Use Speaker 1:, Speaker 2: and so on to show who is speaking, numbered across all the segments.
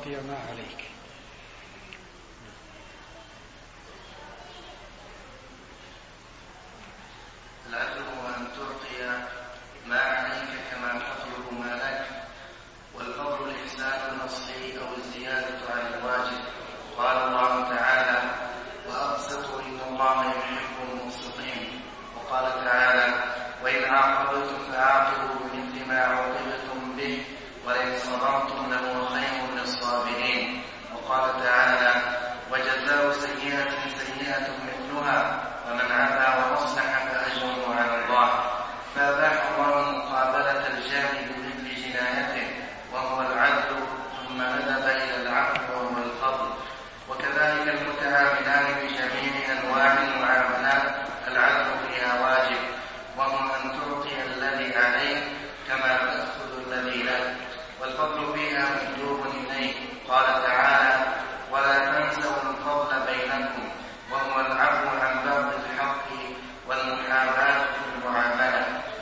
Speaker 1: تعطي ما عليك.
Speaker 2: العدل هو أن تعطي ما عليك كما تطلب ما لك، والفضل الإحسان النصي أو الزيادة على الواجب. قال الله تعالى: وأقسطوا إن الله يحب المقسطين. وقال تعالى: وإن عاقبتم فعاقبوا بمثل ما عوقبتم به ولئن صبرتم لهو خير للصابرين. وقال تعالى: وجزاء سيئة سيئة مثلها ومن عفا وأصلح فأجره على الله. فأباح الله مقابلة الجاني بمثل جنايته وهو العدل، ثم ندب إلى العفو وهو الفضل. وكذلك المتعاملان بجميع أنواع المعاملات العدل فيها واجب، وهو أن تعطي الذي عليك كما تأخذ الذي لك، والفضل فيها مندوب إليه. قال تعالى: ولا تنسوا الفضل بينكم، وهو العفو عن بعض الحق والمحاباة في المعاملة.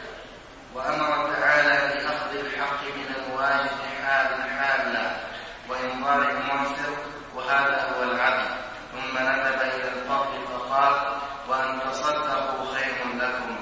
Speaker 2: وأمر تعالى بأخذ الحق من الواجب حالا وإنظار المعسر، وهذا هو العدل. ثم ندب إلى الفضل فقال: وأن تصدقوا خير لكم.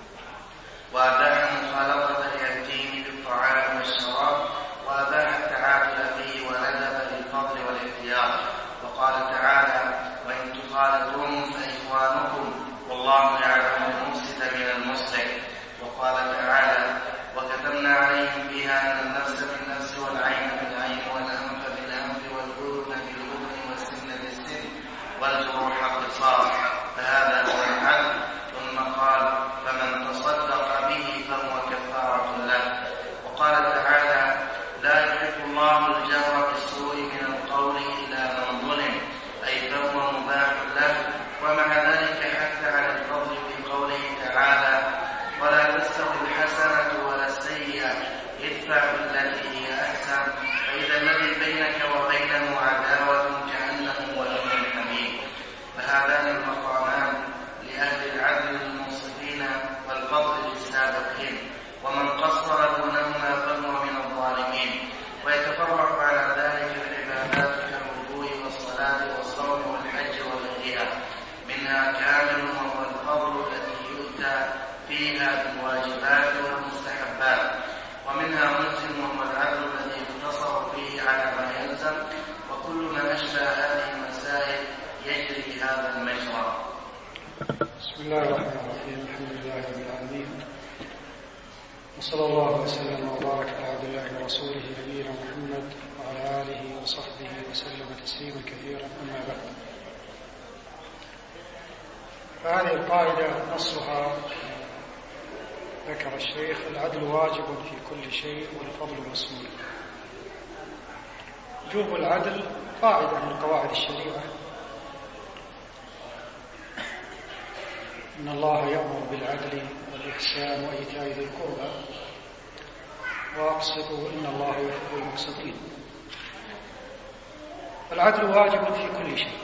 Speaker 2: وأباح مخالطة اليتيم بالطعام والشراب، وأباح التعادل فيه، وندب للفضل والاحتياط. وقال تعالى: وإن تخالطوهم فإخوانكم والله يعلم المفسد من المصلح. وقال تعالى: وكتبنا عليهم فيها أن النفس بالنفس والعين بالعين والأنف بالأنف والأذن بالأذن والسن بالسن والجروح قصاص. فهذا هو العدل. ثم قال: فمن تصدق به فهو كفارة له. وقال تعالى: لا يحب الله الجهر بالسوء من القول إلا من ظلم، أي فهو مباح له. ومع ذلك حث على الفضل في قوله تعالى: ولا تستوي الحسنة ولا السيئة ادفع بالتي هي أحسن فإذا الذي بينك وبينه عداوة كأنه ولي حميم. فهذان المقامان لأهل العدل المنصفين والفضل للسابقين، ومن قصر دونهما فهو من الظالمين. ويتفرع على ذلك العبادات كالوضوء والصلاة والصوم والحج وغيرها، منها كامل وهو الفضل التي يؤتى فيها بالواجبات والمستحبات، ومنها ملزم وهو العدل الذي يقتصر فيه على ما يلزم. وكل ما أشبه هذه المسائل يجري هذا المجرى.
Speaker 1: بسم الله الرحمن الرحيم. الحمد لله رب العالمين، وصلى الله وسلم وبارك على عبد الله ورسوله نبينا محمد وعلى آله وصحبه وسلم تسليما كثيرا. أما بعد، فهذه القاعدة نصها ذكر الشيخ: العدل واجب في كل شيء والفضل مسؤول. وجوب العدل قاعدة من قواعد الشريعة. إن الله يأمر بالعدل والإحسان وإيتاء ذي القربى وأقسطوا إن الله يحب المقسطين. العدل واجب في كل شيء،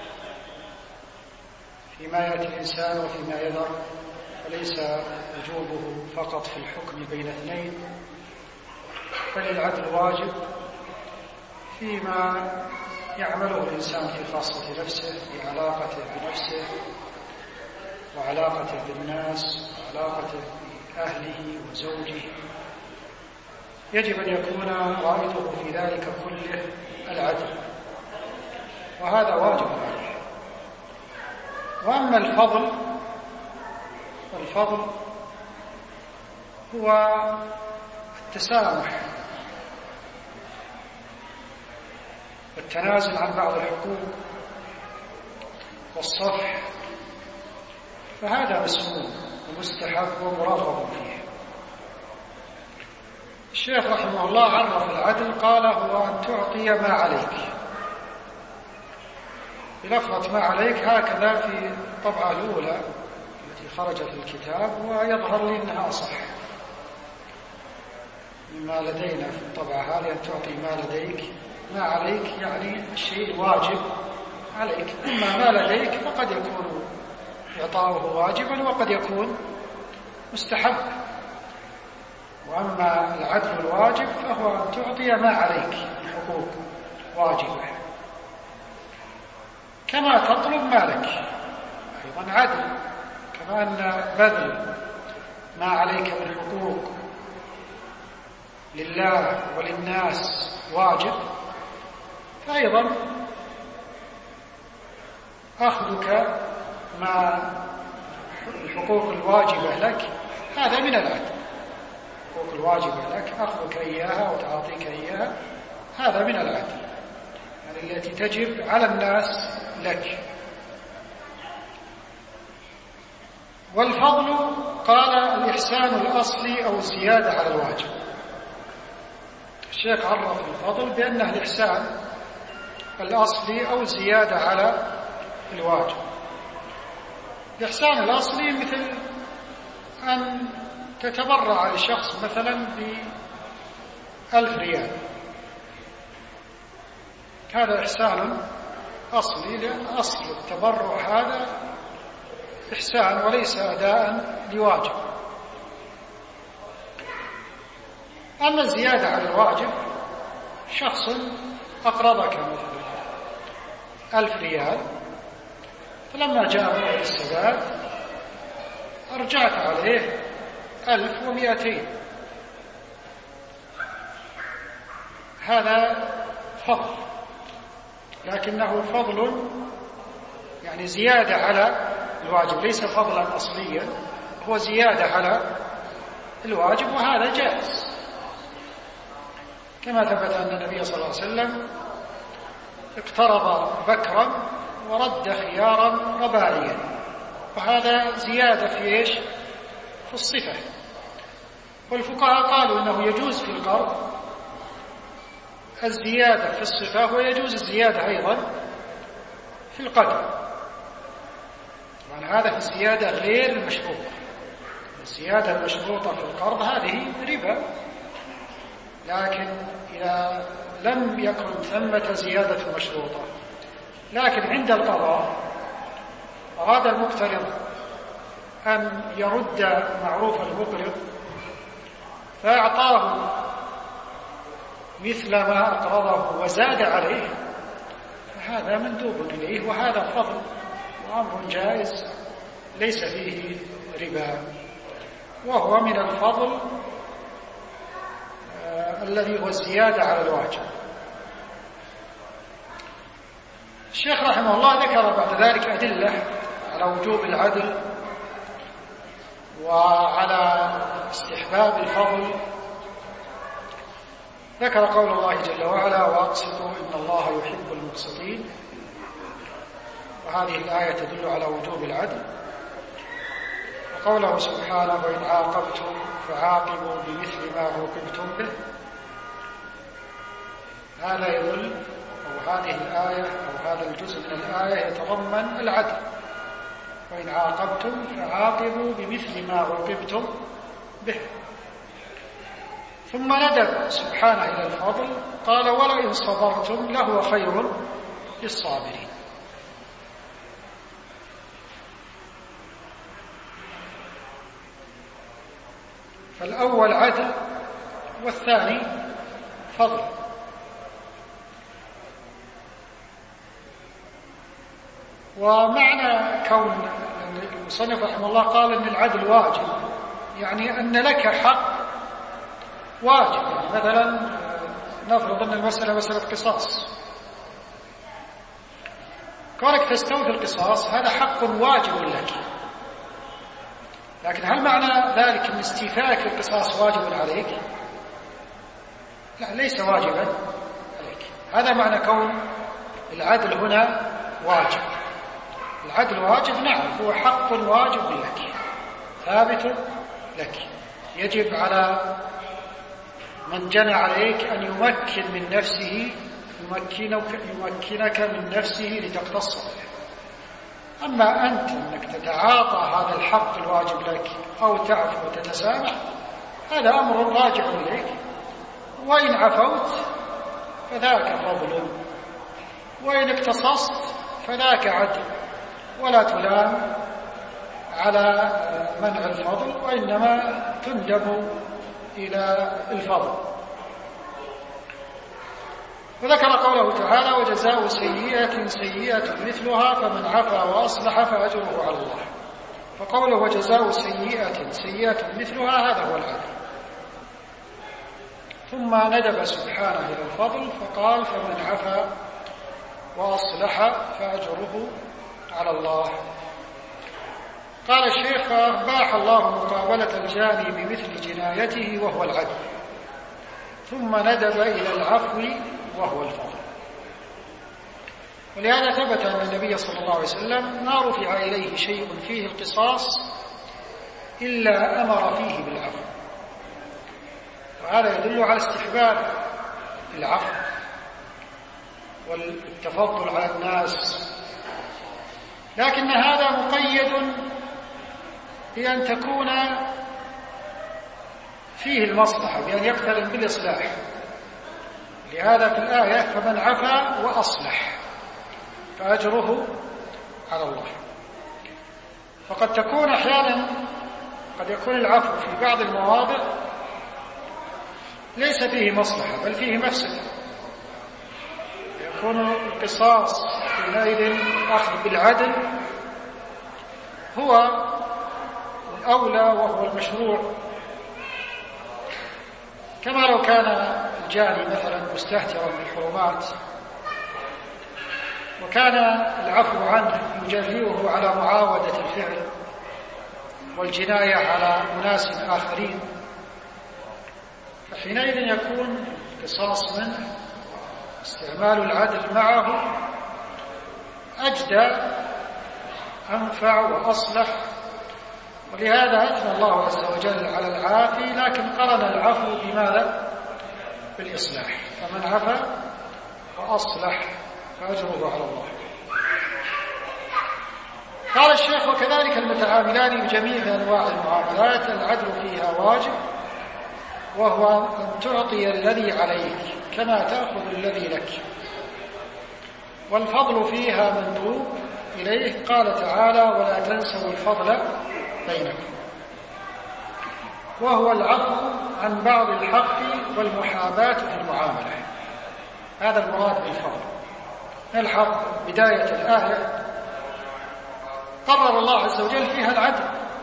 Speaker 1: فيما يأتي الإنسان وفيما يذر، فليس وجوبه فقط في الحكم بين اثنين، بل العدل واجب فيما يعمله الإنسان في خاصة نفسه، في علاقته بنفسه وعلاقته بالناس وعلاقته بأهله وزوجه. يجب أن يكون غايته في ذلك كله العدل، وهذا واجب عليه. وأما الفضل هو التسامح والتنازل عن بعض الحقوق والصفح، فهذا مسموم ومستحب ومرغب فيه. الشيخ رحمه الله عرف العدل، قال: هو أن تعطي ما عليك. بلفظة ما عليك هكذا في الطبعة الأولى التي خرجت في الكتاب، ويظهر لي أنها أصح مما لدينا في الطبعة هذه. أن تعطي ما لديك، ما عليك يعني الشيء واجب عليك. أما ما لديك فقد يكون إعطاؤه واجبا وقد يكون مستحب. وأما العدل الواجب فهو أن تعطي ما عليك من حقوق واجبة، كما تطلب مالك أيضا عدل، كما أن بذل ما عليك من حقوق لله وللناس واجب، فأيضا أخذك مع الحقوق الواجبة لك هذا من العدل. الحقوق الواجبة لك أخذك إياها وتعطيك إياها هذا من العدل، يعني التي تجب على الناس لك. والفضل قال الإحسان الأصلي أو الزيادة على الواجب. الشيخ عرف الفضل بأنه الإحسان الأصلي أو الزيادة على الواجب. الإحسان الأصلي مثل أن تتبرع لشخص مثلا ب1,000 ريال، هذا إحسان أصلي، لأن أصل التبرع هذا إحسان وليس أداء لواجب. أما الزيادة على الواجب، شخص أقرضك مثلا 1,000 ريال، فلما جاء موعد السداد أرجعت عليه 1,200، هذا فضل، لكنه فضل يعني زيادة على الواجب، ليس فضلا أصليا، هو زيادة على الواجب، وهذا جائز، كما ثبت أن النبي صلى الله عليه وسلم اقترض بكرا ورد خيارا رباعيا، وهذا زيادة في إيش؟ في الصفة. والفقهاء قالوا إنه يجوز في القرض الزيادة في الصفة، ويجوز الزيادة أيضا في القدر. طبعا هذا في الزيادة غير المشروطة. الزيادة المشروطة في القرض هذه ربا، لكن إذا لم يكن ثمة زيادة مشروطة، لكن عند القضاء أراد المقترض أن يرد معروف المقرض فأعطاه مثل ما أقرضه وزاد عليه، فهذا مندوب إليه، وهذا فضل وأمر جائز ليس فيه ربا، وهو من الفضل الذي هو الزيادة على الواجب. الشيخ رحمه الله ذكر بعد ذلك أدلة على وجوب العدل وعلى استحباب الفضل. ذكر قول الله جل وعلا: وأقسطوا إن الله يحب المقسطين، وهذه الآية تدل على وجوب العدل. وقوله سبحانه: وإن عاقبتم فعاقبوا بمثل ما عوقبتم به، هذا يدل، أو هذه الآية أو هذا الجزء من الآية يتضمن العدل. وإن عاقبتم فعاقبوا بمثل ما عوقبتم به. ثم ندب سبحانه إلى الفضل، قال: ولئن صبرتم لهو خير للصابرين. فالأول عدل والثاني فضل. ومعنى كون المصنف رحمه الله قال ان العدل واجب، يعني ان لك حق واجب. يعني مثلا نفرض ان المسألة مسألة قصاص، كونك تستوفي القصاص هذا حق واجب لك، لكن هل معنى ذلك ان استيفاءك القصاص واجب عليك؟ لا، ليس واجبا عليك. هذا معنى كون العدل هنا واجب. العدل واجب، نعم، هو حق واجب لك ثابت لك، يجب على من جنى عليك أن يمكن من نفسه، يمكنك من نفسه لتقتص به. أما أنت أنك تتعاطى هذا الحق الواجب لك أو تعفو وتتسامح، هذا أمر راجع إليك، وإن عفوت فذاك فضل، وإن اقتصصت فذاك عدل، ولا تلام على منع الفضل، وإنما تندب إلى الفضل. وذكر قوله تعالى: وجزاء سيئة سيئة مثلها فمن عفا وأصلح فأجره على الله. فقوله وجزاء سيئة سيئة مثلها هذا هو العدل. ثم ندب سبحانه إلى الفضل فقال: فمن عفا وأصلح فأجره على الله. قال الشيخ: فأباح الله مقابلة الجاني بمثل جنايته وهو العدل، ثم ندب إلى العفو وهو الفضل. ولهذا ثبت أن النبي صلى الله عليه وسلم ما رفع إليه شيء فيه القصاص إلا أمر فيه بالعفو، وهذا يدل على استحباب العفو والتفضل على الناس، لكن هذا مقيد بأن تكون فيه المصلحة، بأن يقترن بالإصلاح. لهذا في الآية: فمن عفا وأصلح فأجره على الله. فقد تكون أحيانا قد يكون العفو في بعض المواضع ليس فيه مصلحة بل فيه مفسدة، يكون القصاص حينئذ أخذ بالعدل هو الأولى وهو المشروع، كما لو كان الجاني مثلا مستهترا بالحرمات وكان العفو عنه يجريه على معاودة الفعل والجناية على أناس آخرين، فحينئذ يكون القصاص منه استعمال العدل معه أجدى أنفع وأصلح. ولهذا أثنى الله عز وجل على العافي، لكن قرن العفو بماذا؟ بالإصلاح. فمن عفا وأصلح فأجره على الله. قال الشيخ: وكذلك المتعاملان بجميع أنواع المعاملات العدل فيها واجب، وهو أن تعطي الذي عليك كما تأخذ الذي لك، والفضل فيها مندوب إليه. قال تعالى: ولا تنسوا الفضل بينكم، وهو العفو عن بعض الحق والمحاباة في المعاملة. هذا المراد بالفضل. الحق بداية الآية قرر الله عز وجل فيها العدل،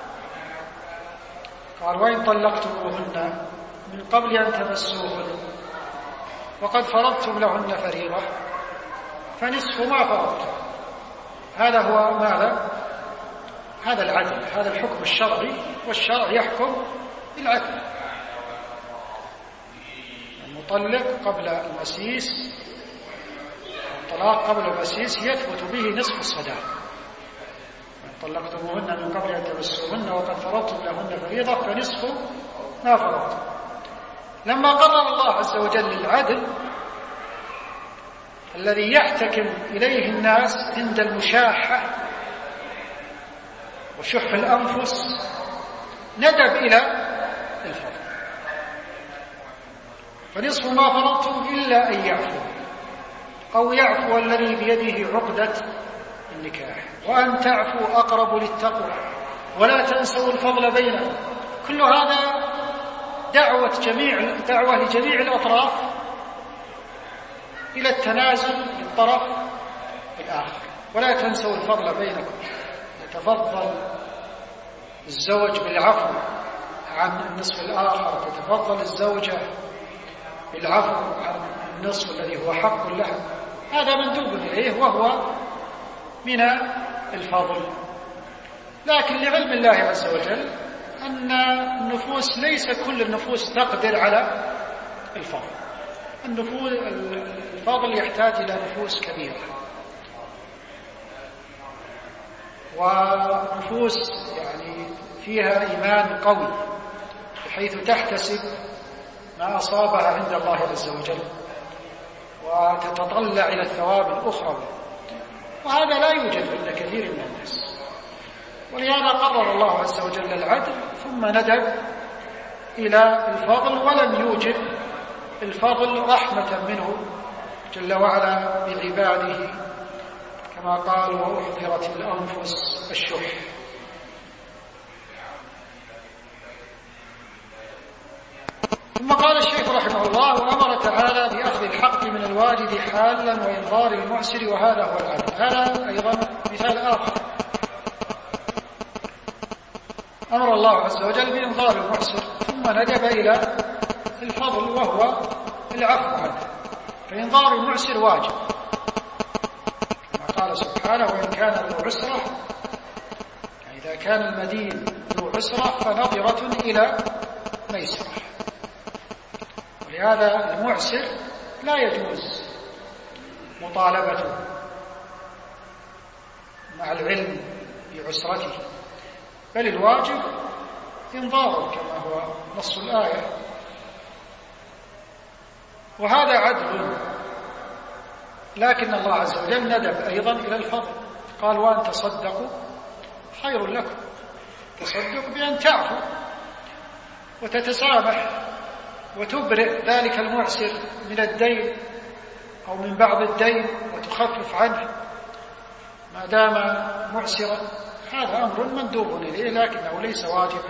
Speaker 1: قال: وإن طلقتموهن من قبل أن تمسوهن وقد فرضتم لهن فريضة فنصف ما فرضتم. هذا هو ماذا؟ هذا العدل، هذا الحكم الشرعي، والشرع يحكم بالعدل. المطلق قبل المسيس، الطلاق قبل المسيس يثبت به نصف الصداق. طلقتموهن من قبل أن تمسوهن وقد فرضتم لهن فريضة فنصف ما فرضتم. لما قرر الله عز وجل العدل الذي يحتكم إليه الناس عند المشاحة وشح الأنفس، ندب إلى الفضل. فنصف ما فرضتم إلا أن يعفو، أو يعفو الذي بيده عقدة النكاح، وأن تعفوا أقرب للتقوى، ولا تنسوا الفضل بينكم. كل هذا دعوة لجميع الأطراف إلى التنازل للطرف الآخر. ولا تنسوا الفضل بينكم، يتفضل الزوج بالعفو عن النصف الآخر، تتفضل الزوجة بالعفو عن النصف الذي هو حق لها. هذا مندوب إليه وهو من الفضل. لكن لعلم الله عز وجل أن النفوس ليس كل النفوس تقدر على الفضل. الفضل يحتاج إلى نفوس كبيرة، ونفوس يعني فيها إيمان قوي بحيث تحتسب ما أصابها عند الله عز وجل وتتطلع إلى الثواب الأخروي، وهذا لا يوجد عند كثير من الناس. ولهذا قرر الله عز وجل العدل ثم ندب إلى الفضل، ولم يوجب الفضل رحمة منه جل وعلا بعباده، كما قال: وأحضرت الأنفس الشح. ثم قال الشيخ رحمه الله: وأمر تعالى بأخذ الحق من الواجد حالا وإنظار المعسر، وهذا هو العدل. هذا أيضا مثال آخر، أمر الله عز وجل بإنظار المعسر ثم ندب إلى الفضل وهو العفو عنه، فإنظار المعسر واجب كما قال سبحانه: وإن كان ذو عسرة، يعني إذا كان المدين ذو عسرة فنظرة إلى ميسرة. ولهذا المعسر لا يجوز مطالبته مع العلم بعسرته، بل الواجب إنظاره كما هو نص الآية، وهذا عدل. لكن الله عز وجل ندب أيضا إلى الفضل، قال: وأن تصدقوا خير لكم. تصدق بأن تعفو وتتسامح وتبرئ ذلك المعسر من الدين أو من بعض الدين وتخفف عنه ما دام معسرا. هذا أمر مندوب إليه، لكنه ليس واجبا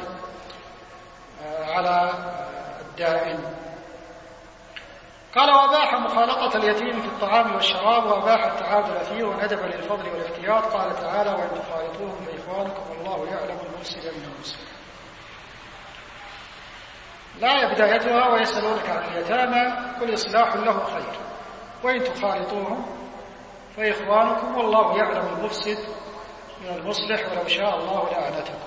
Speaker 1: على الدائن. قال: وأباح مخالطة اليتيم في الطعام والشراب، وأباح التعادل فيه، وندب للفضل والاحتياط. قال تعالى: وإن تخالطوهم فإخوانكم والله يعلم المفسد من المسلم. لا بدايتها: ويسألونك عن اليتامى قل إصلاح لهم خير، وإن تخالطوهم فإخوانكم والله يعلم المفسد من المصلح ولو شاء الله لأعنتكم.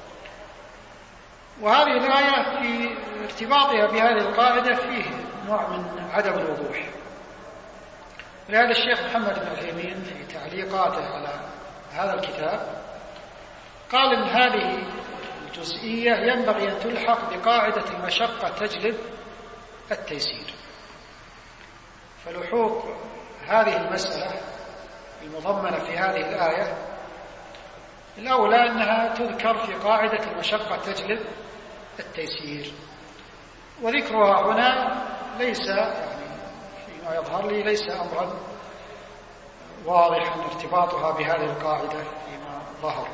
Speaker 1: وهذه الآية في ارتباطها بهذه القاعدة فيه نوع من عدم الوضوح. ولهذا الشيخ محمد بن عثيمين في تعليقاته على هذا الكتاب قال إن هذه الجزئية ينبغي أن تلحق بقاعدة المشقة تجلب التيسير. فلحوق هذه المسألة المضمنة في هذه الآية الأولى أنها تذكر في قاعدة المشقة تجلب التيسير، وذكرها هنا ليس يعني فيما يظهر لي ليس أمرا واضحا ارتباطها بهذه القاعدة فيما ظهر.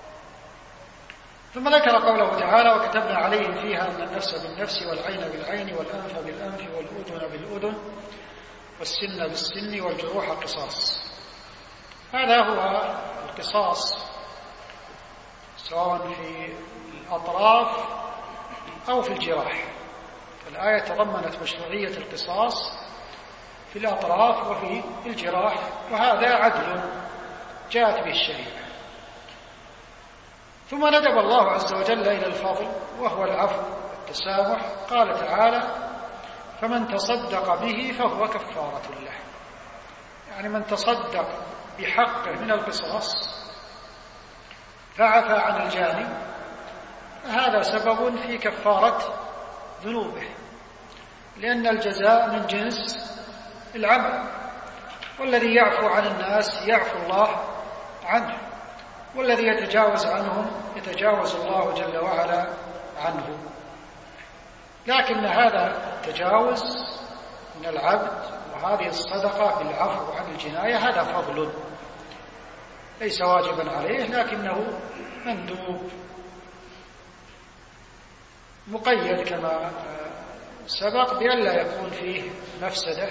Speaker 1: ثم ذكر قوله تعالى: وكتبنا عليهم فيها أن النفس بالنفس والعين بالعين والأنف بالأنف والأذن بالأذن والسن بالسن والجروح قصاص. هذا هو القصاص سواء في الأطراف أو في الجراح. الآية تضمنت مشروعية القصاص في الأطراف وفي الجراح، وهذا عدل جاءت به الشريعة. ثم ندب الله عز وجل إلى الفضل وهو العفو والتسامح. قال تعالى: فمن تصدق به فهو كفارة له. يعني من تصدق بحقه من القصاص فعفى عن الجاني فهذا سبب في كفارة ذنوبه، لأن الجزاء من جنس العمل، والذي يعفو عن الناس يعفو الله عنه، والذي يتجاوز عنهم يتجاوز الله جل وعلا عنه. لكن هذا التجاوز من العبد وهذه الصدقة بالعفو عن الجناية هذا فضل ليس واجبا عليه، لكنه مندوب مقيد كما سبق بألا يكون فيه مفسدة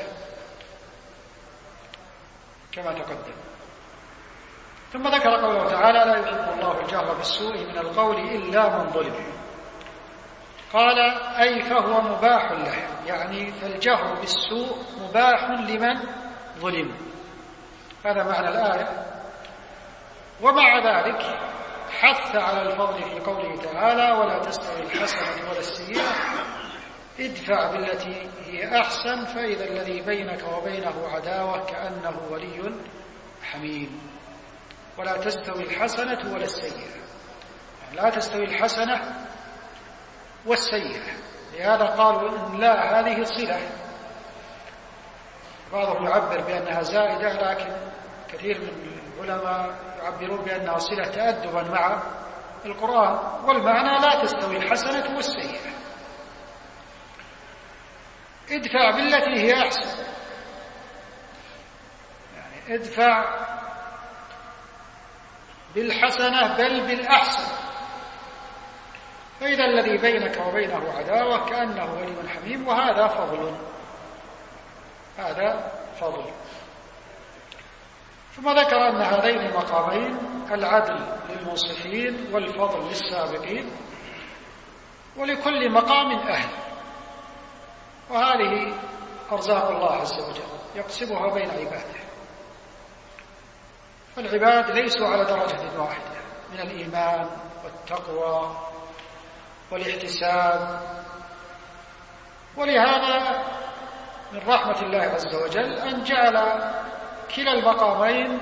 Speaker 1: كما تقدم. ثم ذكر قوله تعالى: لا يحب الله الجهر بالسوء من القول إلا من ظلم. قال: أي فهو مباح له، يعني فالجهر بالسوء مباح لمن ظلم. هذا معنى الآية. ومع ذلك حث على الفضل في قوله تعالى: ولا تستوي الحسنة ولا السيئة ادفع بالتي هي أحسن فإذا الذي بينك وبينه عداوة كأنه ولي حميم. ولا تستوي الحسنة ولا السيئة، يعني لا تستوي الحسنة والسيئة. لهذا قالوا إن لا هذه صلة، بعضهم يعبر بأنها زائدة، لكن كثير من العلماء يعبرون بأنها صلة تأدبا مع القرآن، والمعنى لا تستوي الحسنة والسيئة. ادفع بالتي هي أحسن، يعني ادفع بالحسنة بل بالأحسن، فإذا الذي بينك وبينه عداوة كأنه ولي حميم، وهذا فضل. هذا فضل. ثم ذكر أن هذين المقامين العدل للمنصفين والفضل للسابقين، ولكل مقام أهل، وهذه أرزاق الله عز وجل يقسمها بين عباده. فالعباد ليسوا على درجة واحدة من الإيمان والتقوى والاحتساب، ولهذا من رحمة الله عز وجل أن جعل كلا المقامين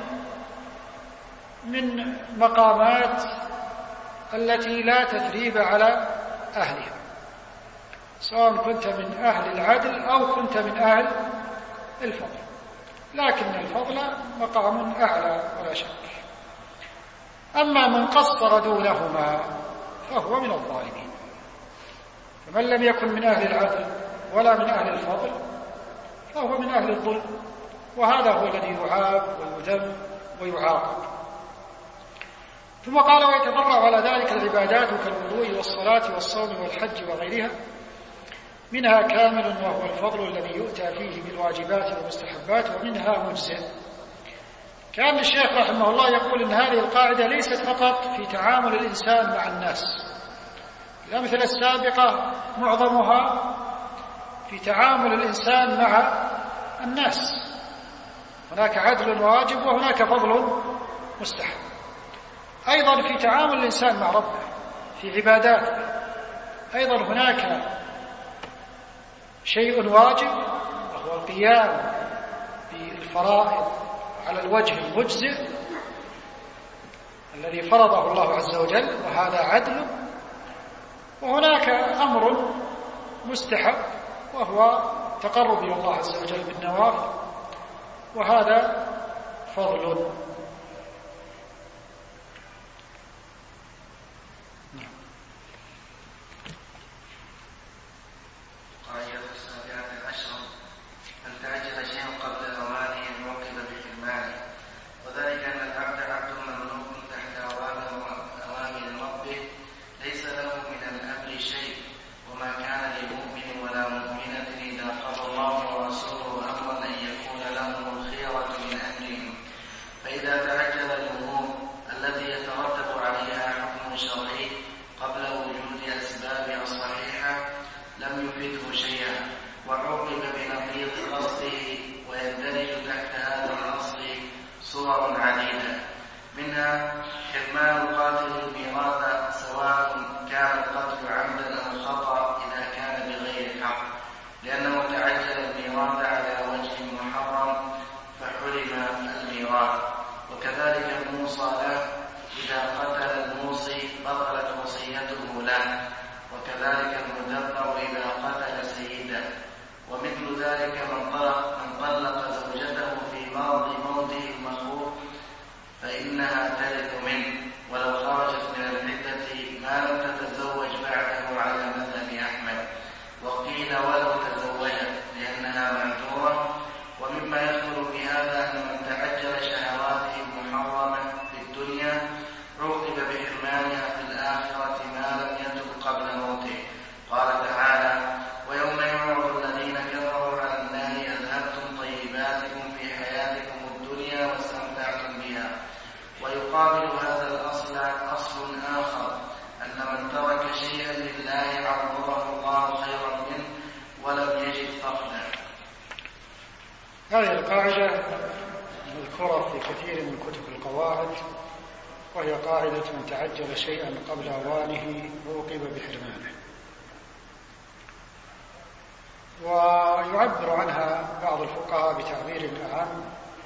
Speaker 1: من مقامات التي لا تثريب على أهلها، سواء كنت من أهل العدل أو كنت من أهل الفضل، لكن الفضل مقام أعلى ولا شك. أما من قصر دونهما فهو من الظالمين. فمن لم يكن من أهل العدل ولا من أهل الفضل فهو من أهل الظلم، وهذا هو الذي يعاب ويذم ويعاقب. ثم قال: ويتفرع على ذلك العبادات كالوضوء والصلاة والصوم والحج وغيرها، منها كامل وهو الفضل الذي يؤتى فيه بالواجبات والمستحبات، ومنها مجزئ. كان الشيخ رحمه الله يقول إن هذه القاعدة ليست فقط في تعامل الإنسان مع الناس، الأمثلة السابقة معظمها في تعامل الإنسان مع الناس، هناك عدل واجب وهناك فضل مستحب. أيضا في تعامل الإنسان مع ربه في عباداته أيضا هناك شيء واجب وهو القيام بالفرائض على الوجه المجزئ الذي فرضه الله عز وجل، وهذا عدل. وهناك أمر مستحب وهو تقرب إلى الله عز وجل بالنوافل، وهذا فضل. هذه القاعدة مذكورة في كثير من كتب القواعد، وهي قاعدة من تعجل شيئا قبل أوانه عوقب بحرمانه. ويعبر عنها بعض الفقهاء بتعبير أعم،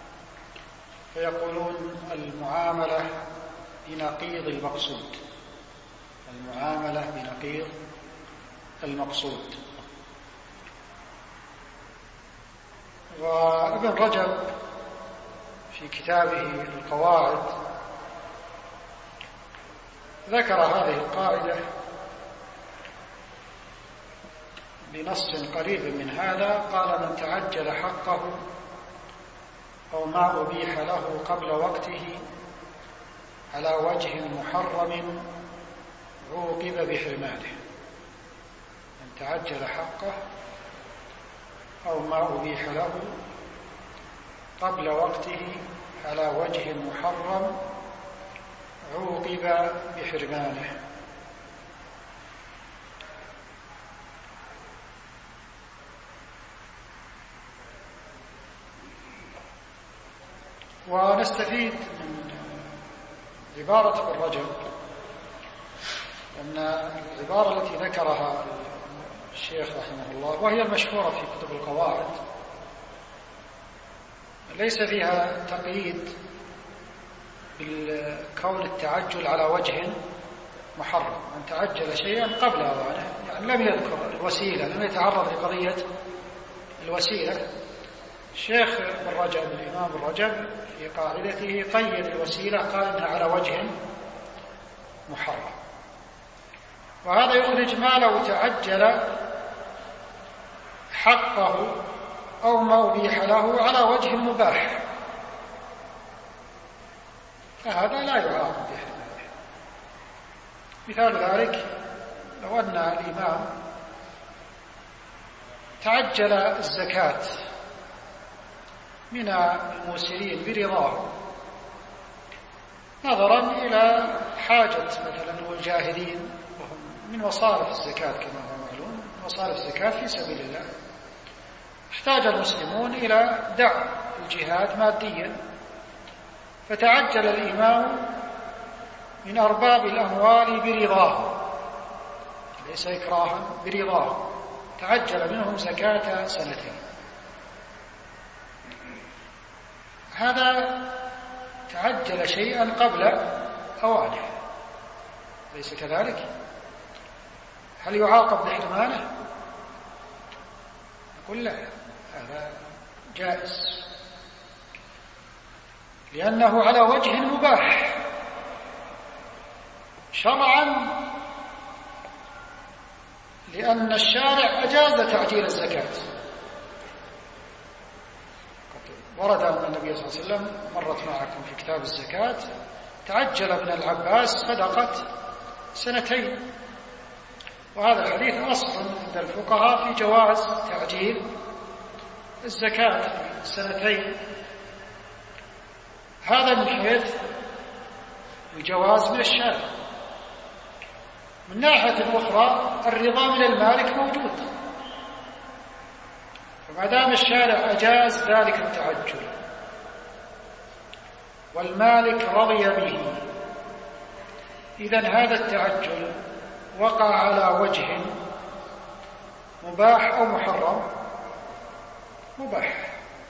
Speaker 1: فيقولون المعاملة بنقيض المقصود، المعاملة بنقيض المقصود. وابن رجب في كتابه القواعد ذكر هذه القاعدة بنص قريب من هذا، قال: من تعجل حقه أو ما أبيح له قبل وقته على وجه محرم عوقب بحرمانه. من تعجل حقه أو ما أبيح له قبل وقته على وجه محرم عوقب بحرمانه. ونستفيد من عبارة ابن رجب أن العبارة التي ذكرها الشيخ رحمه الله وهي المشهورة في كتب القواعد ليس فيها تقييد بالكون التعجل على وجه محرم، من تعجل شيئا قبل أوانه، يعني لم يذكر الوسيلة، لم يتعرض لقضية الوسيلة. الشيخ ابن رجب الإمام ابن رجب في قاعدته قيد الوسيلة، قال إنها على وجه محرم، وهذا يخرج ما لو تعجل حقه أو ما أبيح له على وجه مباح، فهذا لا يعاقب بحرمانه. مثال ذلك لو أن الإمام تعجل الزكاة من الموسرين برضاه نظرا إلى حاجة مثلا المجاهدين، وهم من مصارف الزكاة كما هو معلوم، مصارف الزكاة في سبيل الله، احتاج المسلمون إلى دعم الجهاد ماديا، فتعجل الإمام من أرباب الأموال برضاه، ليس إكراها، برضاه، تعجل منهم زكاة سنتين. هذا تعجل شيئا قبل أوانه، ليس كذلك؟ هل يعاقب بحرمانه؟ نقول لا، هذا جائز لأنه على وجه مباح شرعا، لأن الشارع أجاز تعجيل الزكاة. ورد أن النبي صلى الله عليه وسلم مرت معكم في كتاب الزكاة تعجل ابن العباس صدقة سنتين، وهذا الحديث أصل عند الفقهاء في جواز تعجيل الزكاة في سنتين. هذا من حيث الجواز من الشارع. من ناحية أخرى الرضا من المالك موجود، فما دام الشارع أجاز ذلك التعجل والمالك رضي به، إذن هذا التعجل وقع على وجه مباح أو محرم؟ مباح،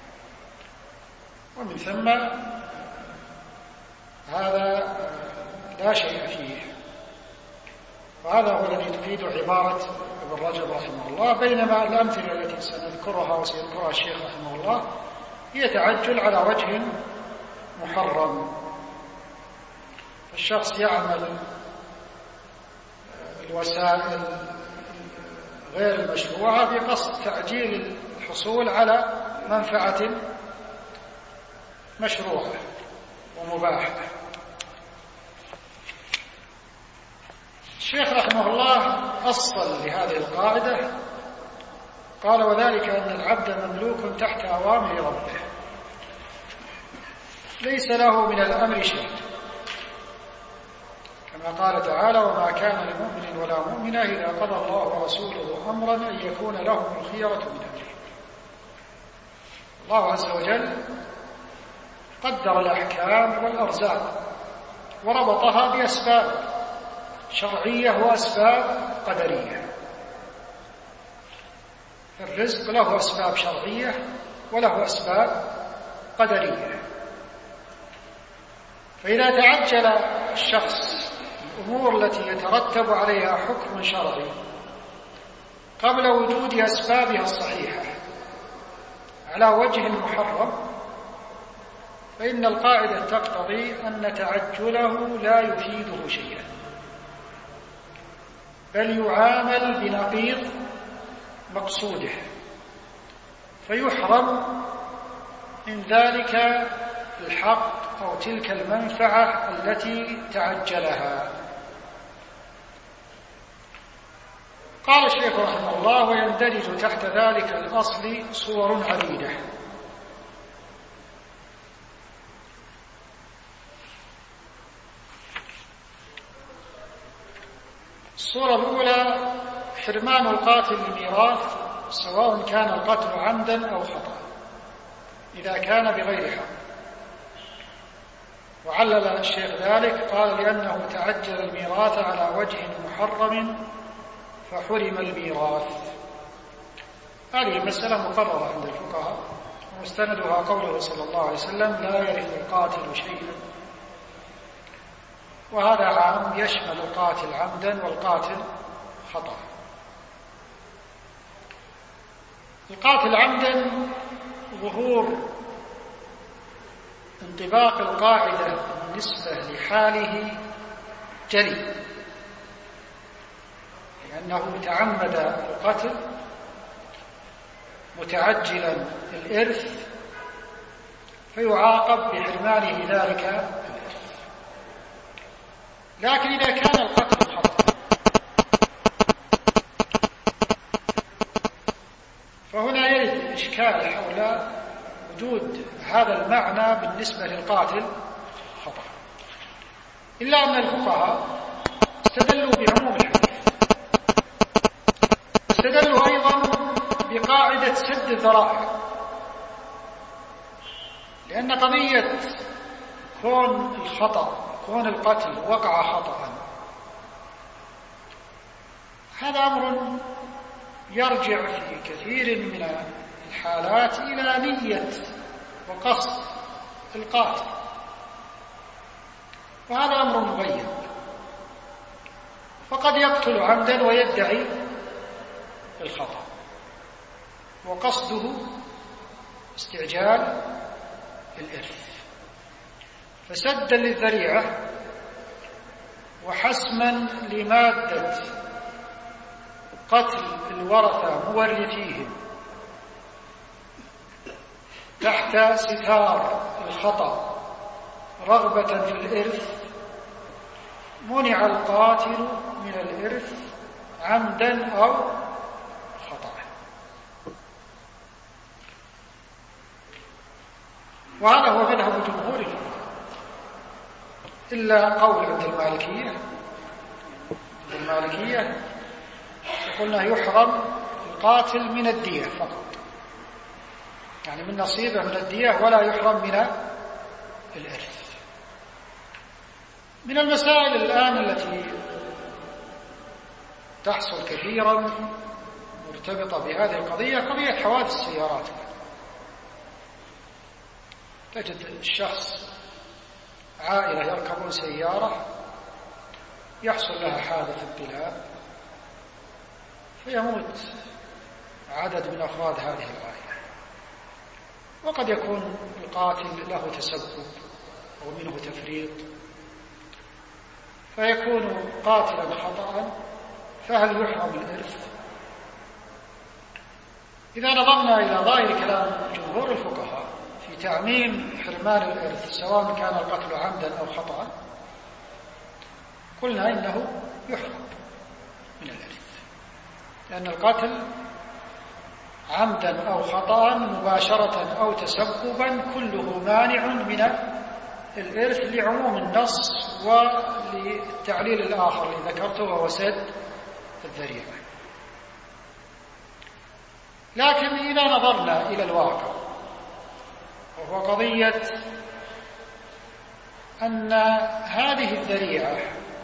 Speaker 1: ومن ثم هذا لا شيء فيه. وهذا هو الذي تفيد عبارة ابن رجب رحمه الله، بينما الأمثلة التي سنذكرها وسيذكرها الشيخ رحمه الله هي تعجل على وجه محرم. الشخص يعمل الوسائل غير المشروعة بقصد تعجيل الحصول على منفعة مشروعة ومباحة. الشيخ رحمه الله أصل لهذه القاعدة، قال: وذلك أن العبد مملوك تحت أوامر ربه، ليس له من الأمر شيء، كما قال تعالى: وما كان لمؤمن ولا مؤمنة إذا قضى الله ورسوله أمرا أن يكون لهم الخيرة من أمره. الله عز وجل قدر الأحكام والأرزاق وربطها بأسباب شرعية وأسباب قدرية. الرزق له أسباب شرعية وله أسباب قدرية، فإذا تعجل الشخص الأمور التي يترتب عليها حكم شرعي قبل وجود أسبابها الصحيحة على وجه محرم، فإن القاعدة تقتضي أن تعجله لا يفيده شيئا، بل يعامل بنقيض مقصوده، فيحرم من ذلك الحق أو تلك المنفعة التي تعجلها. قال الشيخ رحمه الله: ويندرج تحت ذلك الأصل صور عديدة. الصورة الأولى: حرمان القاتل الميراث سواء كان القتل عمدا أو خطأ إذا كان بغير حق. وعلل الشيخ ذلك، قال: لأنه تعجل الميراث على وجه محرم فحرم الميراث. هذه المسألة مقررة عند الفقهاء، ومستندها قوله صلى الله عليه وسلم: لا يرث القاتل شيئا. وهذا عام يشمل القاتل عمدا والقاتل خطأ. القاتل عمدا ظهور انطباق القاعدة بالنسبة لحاله جلي، لأنه تعمد القتل متعجلا الإرث فيعاقب بحرمانه ذلك الإرث. لكن إذا كان القتل خطأ فهنا يرد إشكال حول وجود هذا المعنى بالنسبة للقاتل خطأ، إلا أن الفقهاء استدلوا بعموم الحديث، استدلوا أيضا بقاعدة سد الذرائع، لأن قضية كون الخطأ، كون القتل وقع خطأ، هذا أمر يرجع في كثير من الحالات إلى نية وقصد القاتل، وهذا أمر مغيب. فقد يقتل عمدا ويدعي الخطأ وقصده استعجال الإرث، فسدا للذريعة وحسما لمادة قتل الورثة مورثيهم تحت ستار الخطأ رغبة في الإرث، منع القاتل من الإرث عمدا أو خطأ. وهذا هو مذهب جمهور الفقهاء، إلا قول عند المالكية قلنا يحرم القاتل من الدية فقط، يعني من نصيبه من الدية، ولا يحرم من الإرث. من المسائل الآن التي تحصل كثيرا مرتبطة بهذه القضية قضية حوادث السيارات. تجد الشخص عائلة يركبون سيارة يحصل لها حادث ابتلاء فيموت عدد من أفراد هذه العائلة، وقد يكون القاتل له تسبب أو منه تفريط فيكون قاتلا خطأ، فهل يحرم الإرث؟ إذا نظرنا إلى ظاهر كلام جمهور الفقهاء في تعميم حرمان الإرث سواء كان القتل عمدا أو خطأ، قلنا إنه يحرم من الإرث، لأن القتل عمدا أو خطأ مباشرة أو تسببا كله مانع من الإرث لعموم النص وللتعليل الآخر اللي ذكرته وهو سد الذريعة. لكن إذا نظرنا إلى الواقع، وهو قضية أن هذه الذريعة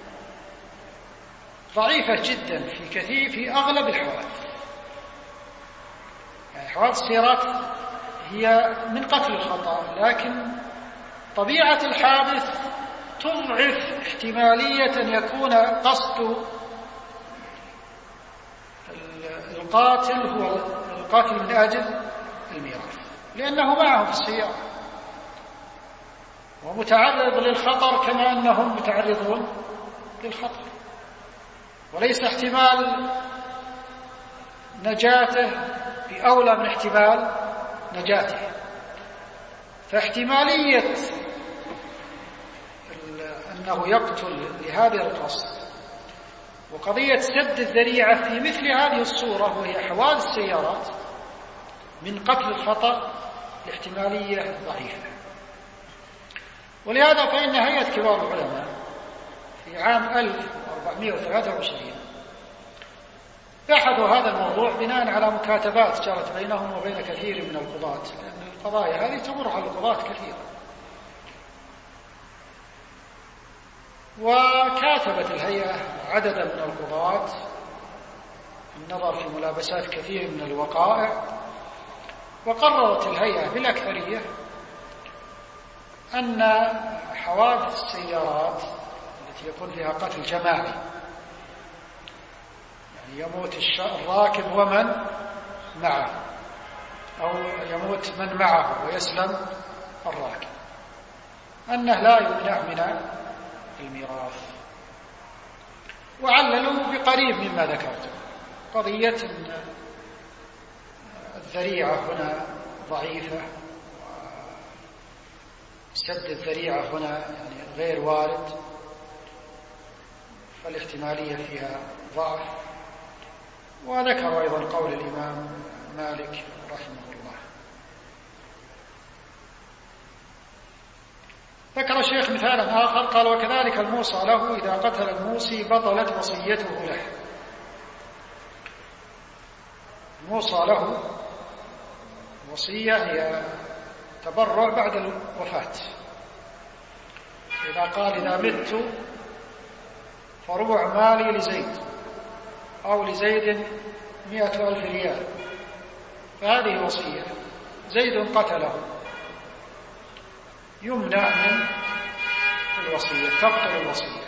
Speaker 1: ضعيفة جدا في أغلب الحوادث، يعني حوادث السيارات هي من قتل الخطأ، لكن طبيعة الحادث تضعف احتمالية أن يكون قصد القاتل هو القاتل من أجل الميراث، لأنه معه في السيارة ومتعرض للخطر كما أنهم متعرضون للخطر، وليس احتمال نجاته بأولى من احتمال نجاته. فاحتمالية أنه يقتل لهذا القصد وقضية سد الذريعة في مثل هذه الصورة وهي حوادث السيارات من قتل الخطأ الاحتمالية ضعيفة. ولهذا فإن هيئة كبار العلماء في عام 1423 بحثوا هذا الموضوع بناء على مكاتبات جرت بينهم وبين كثير من القضاة، لأن القضايا هذه تمر على القضاة كثيرا. وكاتبت الهيئة عددا من القضاة النظر في ملابسات كثير من الوقائع، وقررت الهيئة بالأكثرية أن حوادث السيارات التي يكون فيها قتل جماعي، يعني يموت الراكب ومن معه، أو يموت من معه ويسلم الراكب، أنه لا يمنع من الميراث. وعللوا بقريب مما ذكرته، قضية الذريعة هنا ضعيفة، سد الذريعة هنا يعني غير وارد، فالاحتمالية فيها ضعف. وذكر أيضا قول الإمام مالك رحمه الله. ذكر الشيخ مثالا آخر قال: وكذلك الموصى له إذا قتل الموصي بطلت وصيته له. الموصى له وصية هي تبرع بعد الوفاة، إذا قال: إذا مت فربع مالي لزيد، أو لزيد 100,000 ريال، فهذه وصية. زيد قتله، يمنع من الوصية، تبطل الوصية،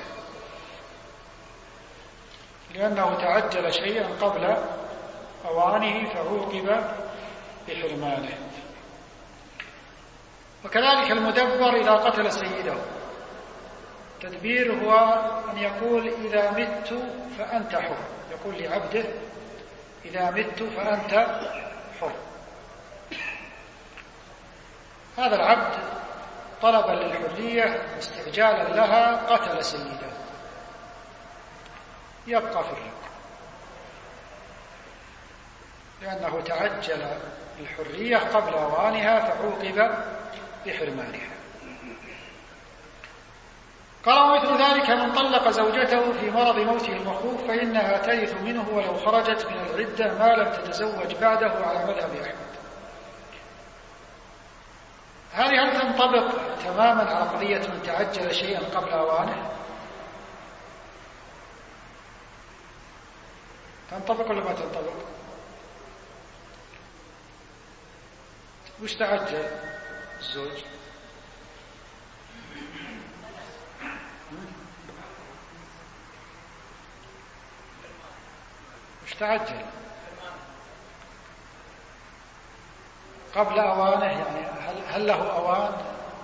Speaker 1: لأنه تعجل شيئا قبل أوانه فعوقب بحرمانه. وكذلك المدبر إذا قتل سيده، التدبير هو أن يقول: إذا مت فأنت حر، يقول لعبده: إذا مت فأنت حر. هذا العبد طلبا للحرية واستعجالا لها قتل سيده، يبقى في الرق، لأنه تعجل الحرية قبل أوانها فعوقب بحرمانها. قال: ومثل ذلك من طلق زوجته في مرض موته المخوف فإنها ترث منه ولو خرجت من العدة ما لم تتزوج بعده على مذهب أحمد. هل تنطبق تماما على قضية من تعجل شيئا قبل أوانه؟ تنطبق ولا ما تنطبق؟ وش تعجل الزوج؟ وش تعجل قبل أوانه؟ يعني هل له أوان؟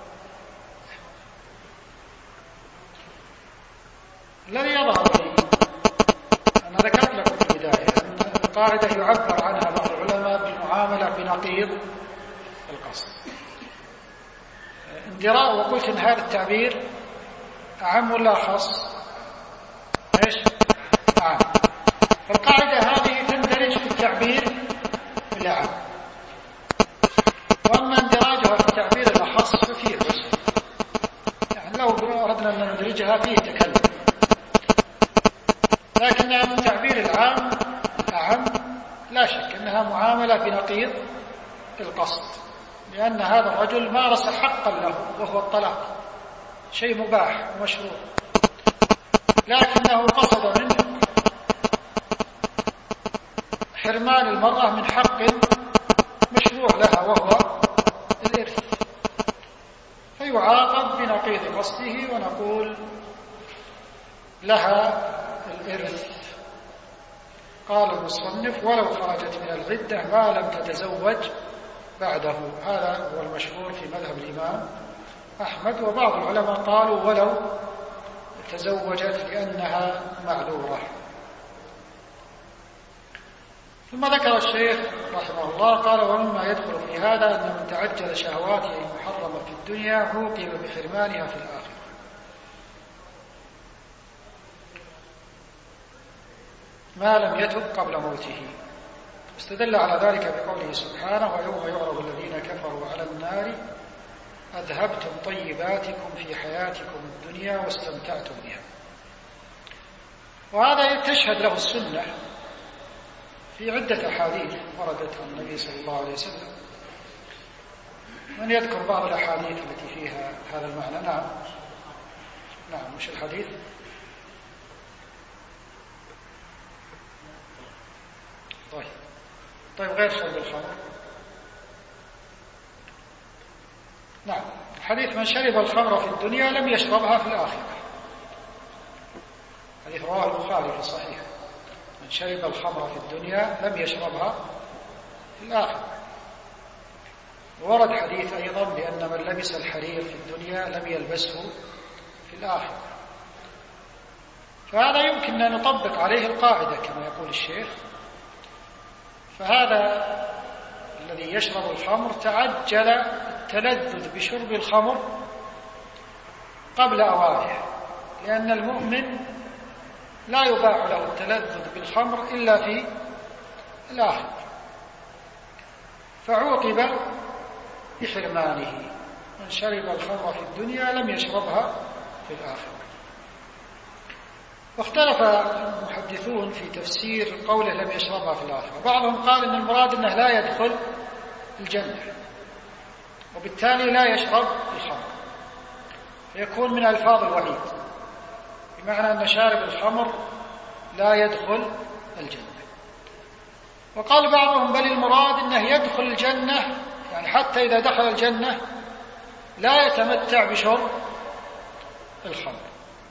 Speaker 1: الذي يظهر لي أنا ذكرت لكم في البداية أن القاعدة يعبر عنها بعض العلماء بالمعاملة بنقيض القصد. اندراء، وقلت ان هذا التعبير أعم ولا أخص؟ ايش؟ أعم. فالقاعدة هذه تندرج في التعبير الأعم، وأما اندراجها في التعبير الأخص ففيه وجه، يعني لو أردنا أن ندرجها فيه تكلم، لكنها في التعبير العام أعم لا شك أنها معاملة بنقيض القصد، لأن هذا الرجل مارس حقا له وهو الطلاق، شيء مباح ومشروع، لكنه قصد منه حرمان المرأة من حق مشروع لها وهو الإرث، فيعاقب بنقيض قصده ونقول لها الإرث. قال المصنف: ولو خرجت من العدة ما لم تتزوج بعده. هذا هو المشهور في مذهب الإمام أحمد، وبعض العلماء قالوا ولو تزوجت لأنها معذورة. ثم ذكر الشيخ رحمه الله قال: ومما يدخل في هذا أن من تعجل شهواته المحرمة في الدنيا عوقب بحرمانها في الآخرة. ما لم يتب قبل موته. استدل على ذلك بقوله سبحانه: ويوم يعرض الذين كفروا على النار أذهبتم طيباتكم في حياتكم الدنيا واستمتعتم بها. وهذا تشهد له السنة في عدة أحاديث وردت عن النبي صلى الله عليه وسلم. من يذكر بعض الأحاديث التي فيها هذا المعنى؟ نعم، مش الحديث؟ طيب غير شرب الخمر. نعم، حديث: من شرب الخمر في الدنيا لم يشربها في الآخرة. حديث رواه البخاري في صحيح: من شرب الخمر في الدنيا لم يشربها في الآخرة. ورد حديث أيضا بأن من لبس الحرير في الدنيا لم يلبسه في الآخرة. فهذا يمكن أن نطبق عليه القاعدة كما يقول الشيخ. فهذا الذي يشرب الخمر تعجل التلذذ بشرب الخمر قبل أوانه، لأن المؤمن لا يباح له التلذذ بالخمر إلا في الآخرة، فعوقب بحرمانه. من شرب الخمر في الدنيا لم يشربها في الآخرة. واختلف المحدثون في تفسير قوله لم يشربها في الآخرة. بعضهم قال إن المراد أنه لا يدخل الجنة، وبالتالي لا يشرب الخمر، فيكون من ألفاظ الوعيد، بمعنى أن شارب الخمر لا يدخل الجنة. وقال بعضهم بل المراد أنه يدخل الجنة، يعني حتى إذا دخل الجنة لا يتمتع بشرب الخمر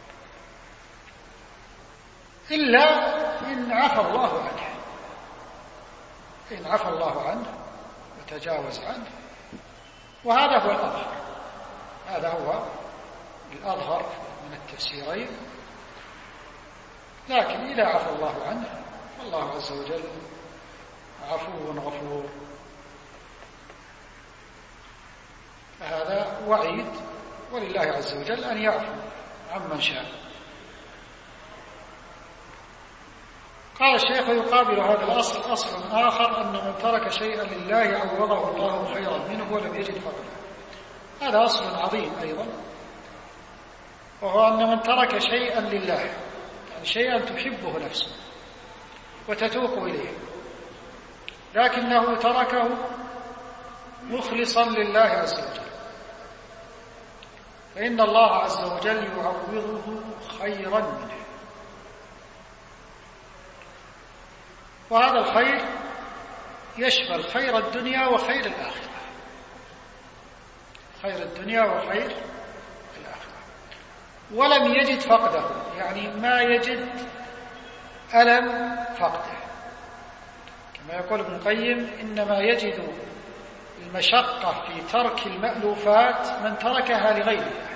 Speaker 1: إلا إن عفى الله عنه، إن عفى الله عنه وتجاوز عنه. وهذا هو الأظهر، هذا هو الأظهر من التفسيرين. لكن إذا عفى الله عنه والله عز وجل عفو غفور، فهذا وعيد، ولله عز وجل أن يعفو عمن شاء. قال الشيخ: يقابل هذا الأصل أصل آخر، أن من ترك شيئا لله عوضه الله خيرا منه ولم يجد فضله. هذا أصل عظيم أيضا، وهو أن من ترك شيئا لله، يعني شيئا تحبه نفسه وتتوق إليه، لكنه تركه مخلصا لله عز وجل، فإن الله عز وجل يعوضه خيرا منه. وهذا الخير يشمل خير الدنيا وخير الآخرة، خير الدنيا وخير الآخرة. ولم يجد فقده، يعني ما يجد ألم فقده، كما يقول ابن القيم: إنما يجد المشقة في ترك المألوفات من تركها لغير الله،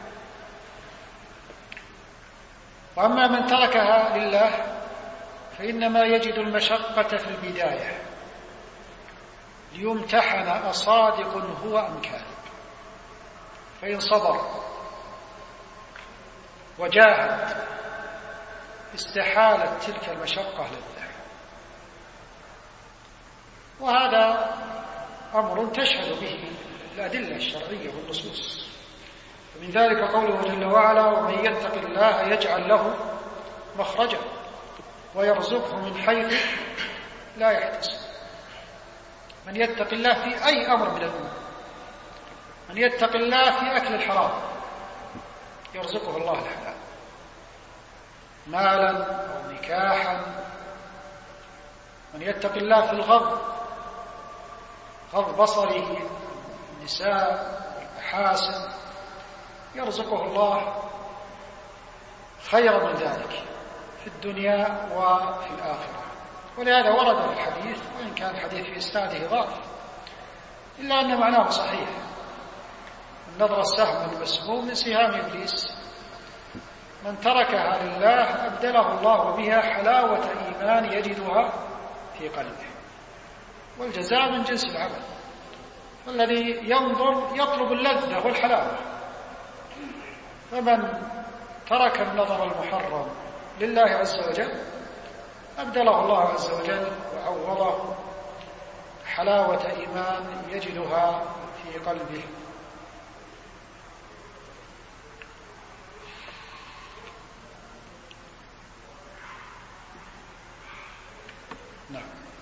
Speaker 1: وأما من تركها لله فإنما يجد المشقة في البداية ليمتحن أصادق هو أم كاذب، فإن صبر وجاهد استحالت تلك المشقة لله. وهذا أمر تشهد به الأدلة الشرعية والنصوص، ومن ذلك قوله جل وعلا: ومن يتق الله يجعل له مخرجا ويرزقه من حيث لا يحتسب. من يتق الله في أي أمر من الأمور، من يتق الله في أكل الحرام يرزقه الله الحلال، مالا أو نكاحا. من يتق الله في الغض، غض بصره، النساء والمحاسن، يرزقه الله خيرا من ذلك في الدنيا وفي الآخرة. ولهذا ورد في الحديث، وإن كان الحديث في إسناده ضعف، إلا أن معناه صحيح: النظر السهم المسموم من سهام إبليس، من تركها لله أبدله الله بها حلاوة إيمان يجدها في قلبه، والجزاء من جنس العمل. والذي ينظر يطلب اللذة والحلاوة، فمن ترك النظر المحرم لله عز وجل أبدله الله عز وجل وعوضه حلاوة إيمان يجدها في قلبه. نعم.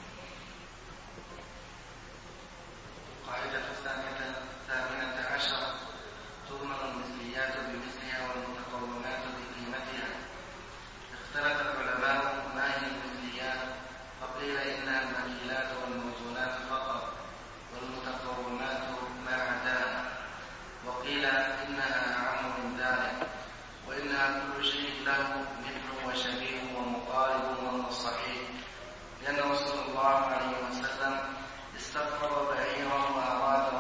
Speaker 2: القاعدة الثامنة عشر: تضمن المثليات بمثلها والمتقومات بقيمتها. اختلف العلماء ما هي المثليات، فقيل إنها المكيلات والموزونات فقط، والمتقومات ما عداها، وقيل إنها أعم من ذلك، وإنها كل شيء له مثل وشبيه ومقارب وهو الصحيح، لأن صلى الله عليه وسلم استغفر بعيرا وأراد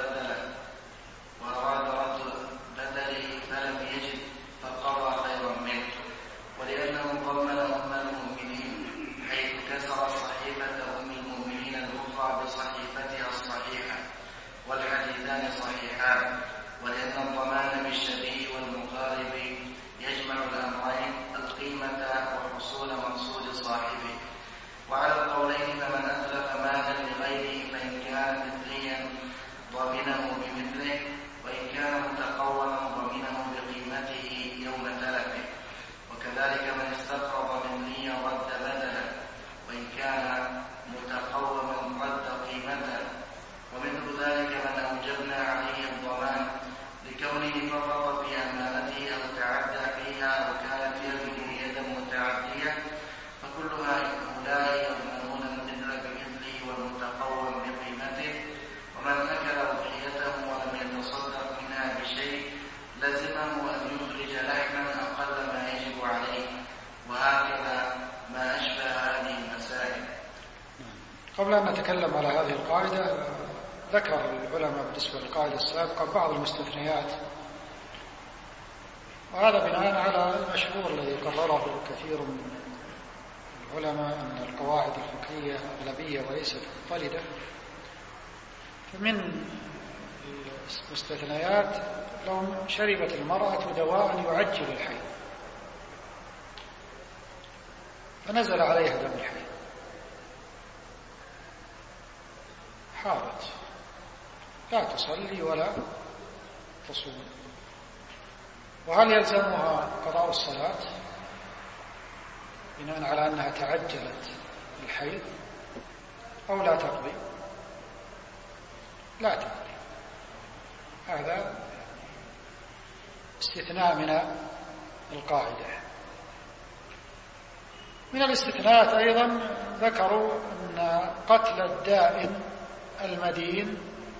Speaker 2: رد بدله فلم يجد فقضى خيرا منه، ولأنه ضمن أم المؤمنين حيث كسر صحيفة أم المؤمنين الأخرى بصحيفتها الصحيحة، والحديثان صحيحان، ولأن الضمان بالشبيه والمقارب يجمع الأمرين، القيمة وحصول مقصود صاحبه. وعلى القولين فمن أتلف مالا لغيره فإن كان مثليا ضمنه بمثله، وإن كان متقوما ضمنه بقيمته يوم تلفه، وكذلك من استقرض مثليا رد بدله، وإن كان متقوما رد قيمته. ومثل ذلك من أوجبنا عليه الضمان لكونه فرط في أمانته أو تعدى فيها أو كانت يده يدا متعدية، فكل هؤلاء يضمنون المثل بمثله والمتقوم بقيمته. ومن أكل أضحيته ولم يتصدق منها بشيء لزمه أن يخرج لحما أقل ما يجب عليه، وهكذا ما أشبه هذه المسائل.
Speaker 1: قبل أن نتكلم على هذه القاعدة، ذكر العلماء بالنسبة للقاعدة السابقة بعض المستثنيات، وهذا بناء على المشهور الذي قرره كثير من العلماء أن القواعد الفقهية أغلبية وليست مضطردة. فمن المستثنيات لو شربت المرأة دواء يعجل الحيض فنزل عليها دم الحيض حاضت، لا تصلي ولا تصوم. وهل يلزمها قضاء الصلاة بناء على أنها تعجلت الحيض أو لا تقضي؟ لا تقضي. هذا استثناء من القاعدة. من الاستثناءات أيضا ذكروا أن قتل الدائن المدين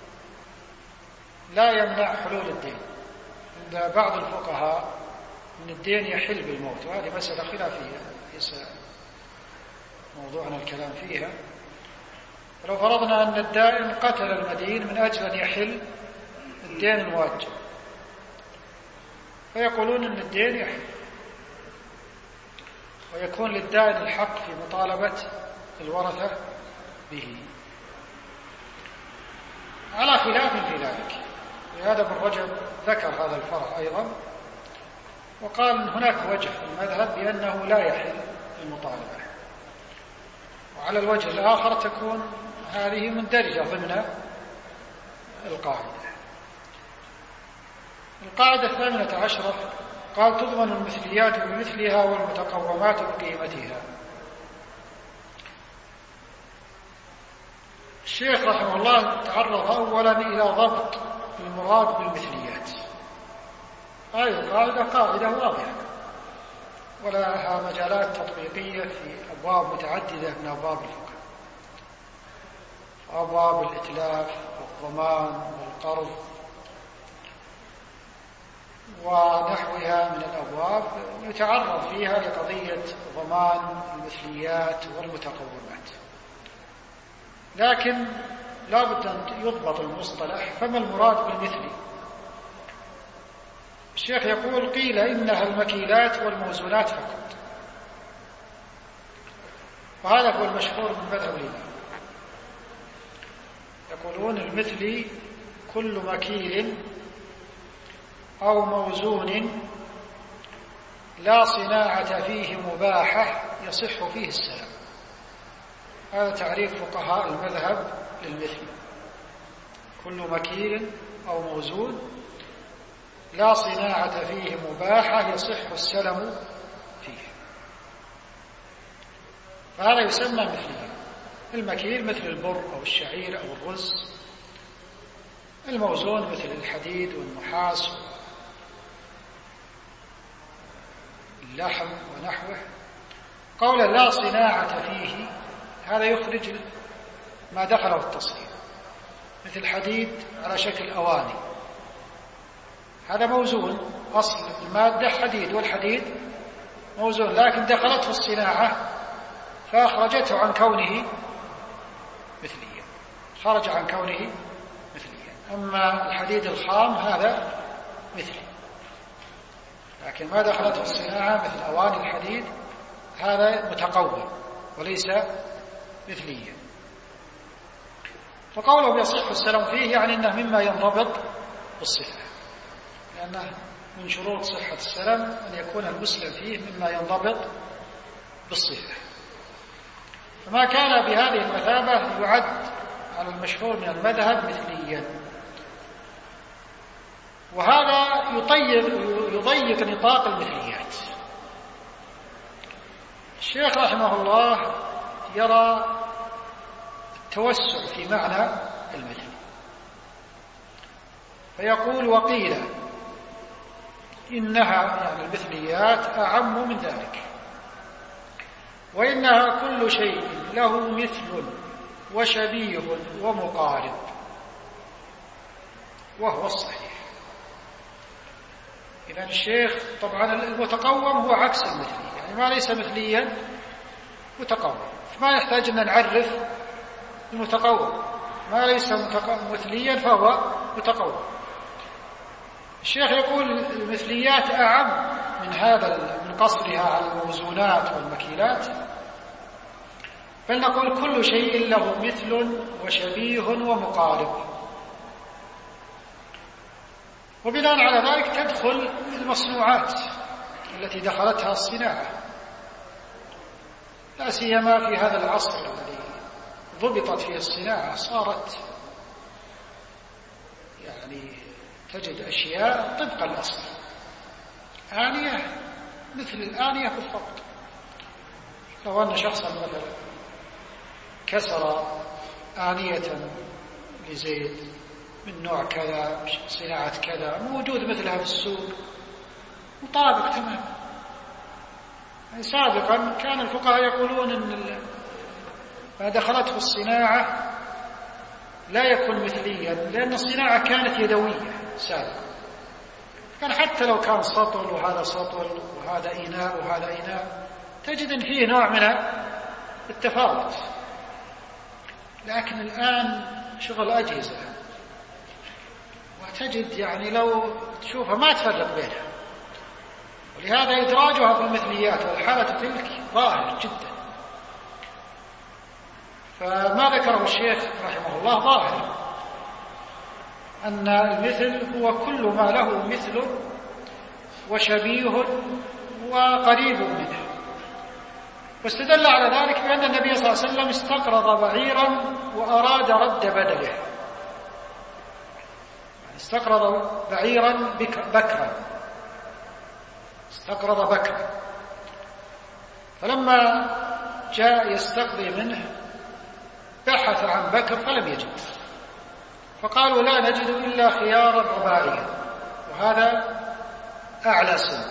Speaker 1: لا يمنع حلول الدين. عند بعض الفقهاء أن الدين يحل بالموت، وهذه مسألة خلافية ليس موضوعنا الكلام فيها. ولو فرضنا أن الدائن قتل المدين من أجل أن يحل الدين المؤجل، فيقولون أن الدين يحل ويكون للدائن الحق في مطالبة الورثة به، على خلاف في ذلك. لهذا ابن رجب ذكر هذا الفرع أيضا، وقال أن هناك وجه في المذهب بأنه لا يحل المطالبة، وعلى الوجه الآخر تكون هذه مندرجة ضمن القاعدة. القاعدة 18 قال: تضمن المثليات بمثلها والمتقومات بقيمتها. الشيخ رحمه الله تعرض أولا إلى ضبط المراد بالمثليات. هذه القاعدة قاعدة واضحة ولها مجالات تطبيقية في أبواب متعددة من أبواب الفقه، أبواب الإتلاف والضمان والقرض ونحوها من الأبواب يتعرض فيها لقضية ضمان المثليات والمتقومات. لكن لا بد أن يضبط المصطلح، فما المراد بالمثلي؟ الشيخ يقول: قيل إنها المكيلات والموزونات فقط، وهذا هو المشهور من مذهب الإمام. يقولون المثلي كل مكيل أو موزون لا صناعة فيه مباحة يصح فيه السلام. هذا تعريف فقهاء المذهب للمثل: كل مكيل أو موزون لا صناعة فيه مباحة يصح السلم فيه. فهذا يسمى مثليا. المكيل مثل البر أو الشعير أو الرز، الموزون مثل الحديد والنحاس واللحم ونحوه. قولا لا صناعة فيه هذا يخرج ما دخله التصنيع، مثل الحديد على شكل أواني، هذا موزون، أصل المادة حديد والحديد موزون، لكن دخلته الصناعة فأخرجته عن كونه مثليا، خرج عن كونه مثليا. أما الحديد الخام هذا مثلي، لكن ما دخلته الصناعة مثل أواني الحديد هذا متقوم وليس مثليا. فقوله يصح السلام فيه يعني أنه مما ينضبط بالصفة، لأنه من شروط صحة السلام أن يكون المسلم فيه مما ينضبط بالصفة. فما كان بهذه المثابة يعد على المشهور من المذهب مثليا، وهذا يضيق نطاق المثليات. الشيخ رحمه الله يرى التوسع في معنى المثل، فيقول: وقيل إنها يعني المثليات أعم من ذلك، وإنها كل شيء له مثل وشبيه ومقارب، وهو الصحيح. إذا الشيخ طبعا المتقوم هو عكس المثلي، يعني ما ليس مثليا متقوم، فما يحتاج أن نعرف المتقوم، ما ليس مثليا فهو متقوم. الشيخ يقول المثليات أعم من هذا، من قصرها على الموزونات والمكيلات، بل نقول كل شيء له مثل وشبيه ومقارب. وبناء على ذلك تدخل المصنوعات التي دخلتها الصناعة، لا سيما في هذا العصر الذي ضبطت فيه الصناعة، صارت يعني تجد أشياء طبق الأصل، آنية مثل الآنية بالضبط. لو أن شخصا مثلا كسر آنية لزيت من نوع كذا، صناعة كذا، موجود مثلها في السوق، مطابق تمام. يعني سابقا كان الفقهاء يقولون أن ما دخلته الصناعة لا يكون مثليا، لأن الصناعة كانت يدوية سابقا، كان حتى لو كان سطل وهذا سطل وهذا إناء وهذا إناء تجد أن فيه نوع من التفاوت. لكن الآن شغل أجهزة، وتجد يعني لو تشوفها ما تفرق بينها، ولهذا إدراجها في المثليات والحالة تلك ظاهر جدا. فما ذكره الشيخ رحمه الله ظاهر أن المثل هو كل ما له مثل وشبيه وقريب منه. واستدل على ذلك بأن النبي صلى الله عليه وسلم استقرض بعيرا وأراد رد بدله، استقرض بعيرا بكرا، استقرض بكرا، فلما جاء يستقضي منه بحث عن بكر فلم يجد، فقالوا لا نجد إلا خيارا رباعيا، وهذا أعلى سن.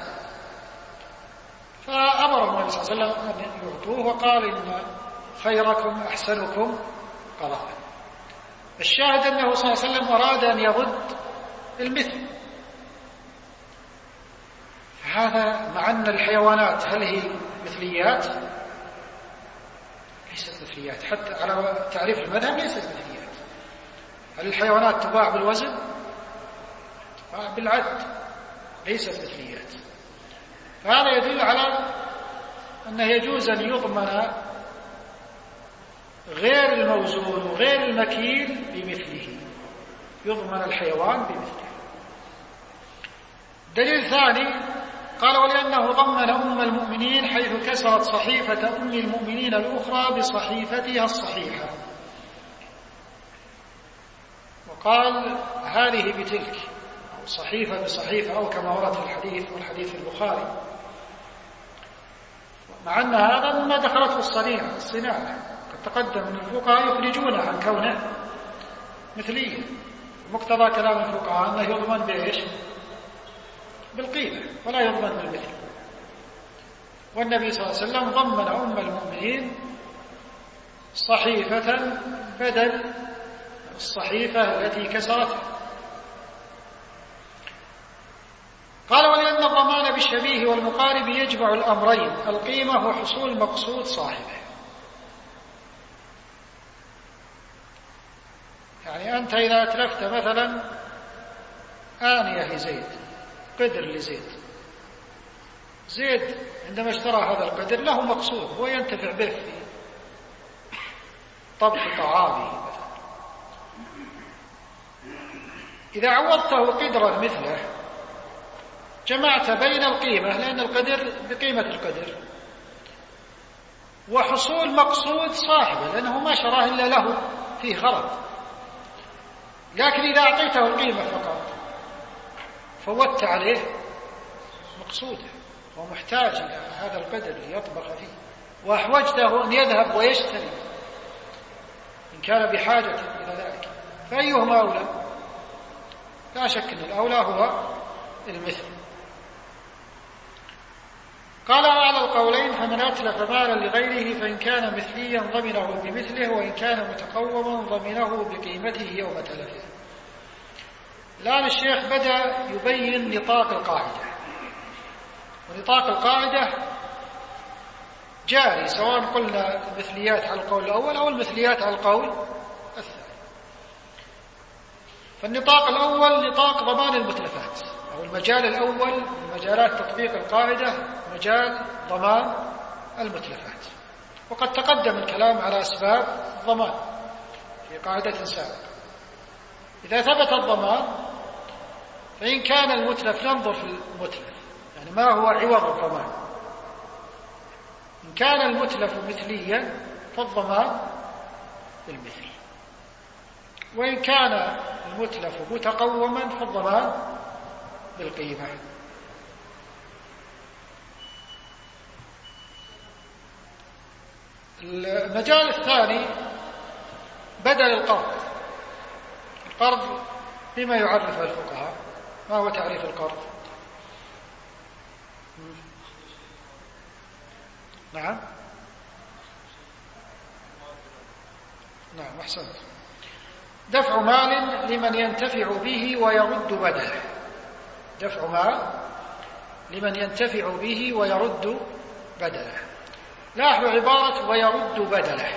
Speaker 1: فأمر النبي صلى الله عليه وسلم أن يعطوه، وقال إن خيركم أحسنكم قضاء. الشاهد أنه صلى الله عليه وسلم أراد أن يرد المثل. هذا مع أن الحيوانات هل هي مثليات؟ ليست مثليات، حتى على تعريف المذهب ليست مثليات. هل الحيوانات تباع بالوزن؟ تباع بالعد، ليست مثليات. فهذا يدل على أنه يجوز أن يضمن غير الموزون وغير المكيل بمثله، يضمن الحيوان بمثله. دليل ثاني قال ولأنه ضمن أم المؤمنين حيث كسرت صحيفة أم المؤمنين الأخرى بصحيفتها الصحيحة، وقال هذه بتلك، أو صحيفة بصحيفة، أو كما ورد في الحديث والحديث البخاري، مع أن هذا مما دخلته الصناعة. قد تقدم أن الفقهاء يخرجونه عن كونه مثليا، مقتضى كلام الفقهاء أنه يضمن بإيش؟ بالقيمة ولا يضمن بالمثل. والنبي صلى الله عليه وسلم ضمن أم المؤمنين صحيفة بدل الصحيفة التي كسرتها. قال ولأن الضمان بالشبيه والمقارب يجمع الأمرين، القيمة وحصول مقصود صاحبه. يعني أنت إذا أتلفت مثلا آنية لزيد، قدر لزيد، زيد عندما اشترى هذا القدر له مقصود، هو ينتفع به في طبخ طعامه مثلا. إذا عوضته قدرا مثله جمعت بين القيمة، لأن القدر بقيمة القدر، وحصول مقصود صاحبه، لأنه ما شراه إلا له فيه غرض. لكن إذا أعطيته القيمة فقط فوتت عليه مقصوده، هو محتاج إلى هذا القدر ليطبخ فيه، وأحوجته أن يذهب ويشتري إن كان بحاجة إلى ذلك، فأيهما أولى؟ لا شك أن الأولى هو المثل. قال على القولين فمن أتلف مالا لغيره فإن كان مثليا ضمنه بمثله، وإن كان متقوما ضمنه بقيمته يوم تلفه. الآن الشيخ بدأ يبين نطاق القاعدة، ونطاق القاعدة جاري سواء قلنا المثليات على القول الأول أو المثليات على القول الثاني. فالنطاق الأول نطاق ضمان المتلفات، أو المجال الأول من مجالات تطبيق القاعدة مجال ضمان المتلفات. وقد تقدم الكلام على أسباب الضمان في قاعدة سابقة. إذا ثبت الضمان فإن كان المتلف، ننظر في المتلف يعني ما هو عوض الضمان. إن كان المتلف مثليا فالضمان بالمثل، وإن كان المتلف متقوما فالضمان بالقيمة. المجال الثاني بدل القرض. القرض بما يعرفه الفقهاء، ما هو تعريف القرض؟ نعم أحسنت. دفع مال لمن ينتفع به ويرد بدله. دفع مال لمن ينتفع به ويرد بدله. لاحظوا عبارة ويرد بدله.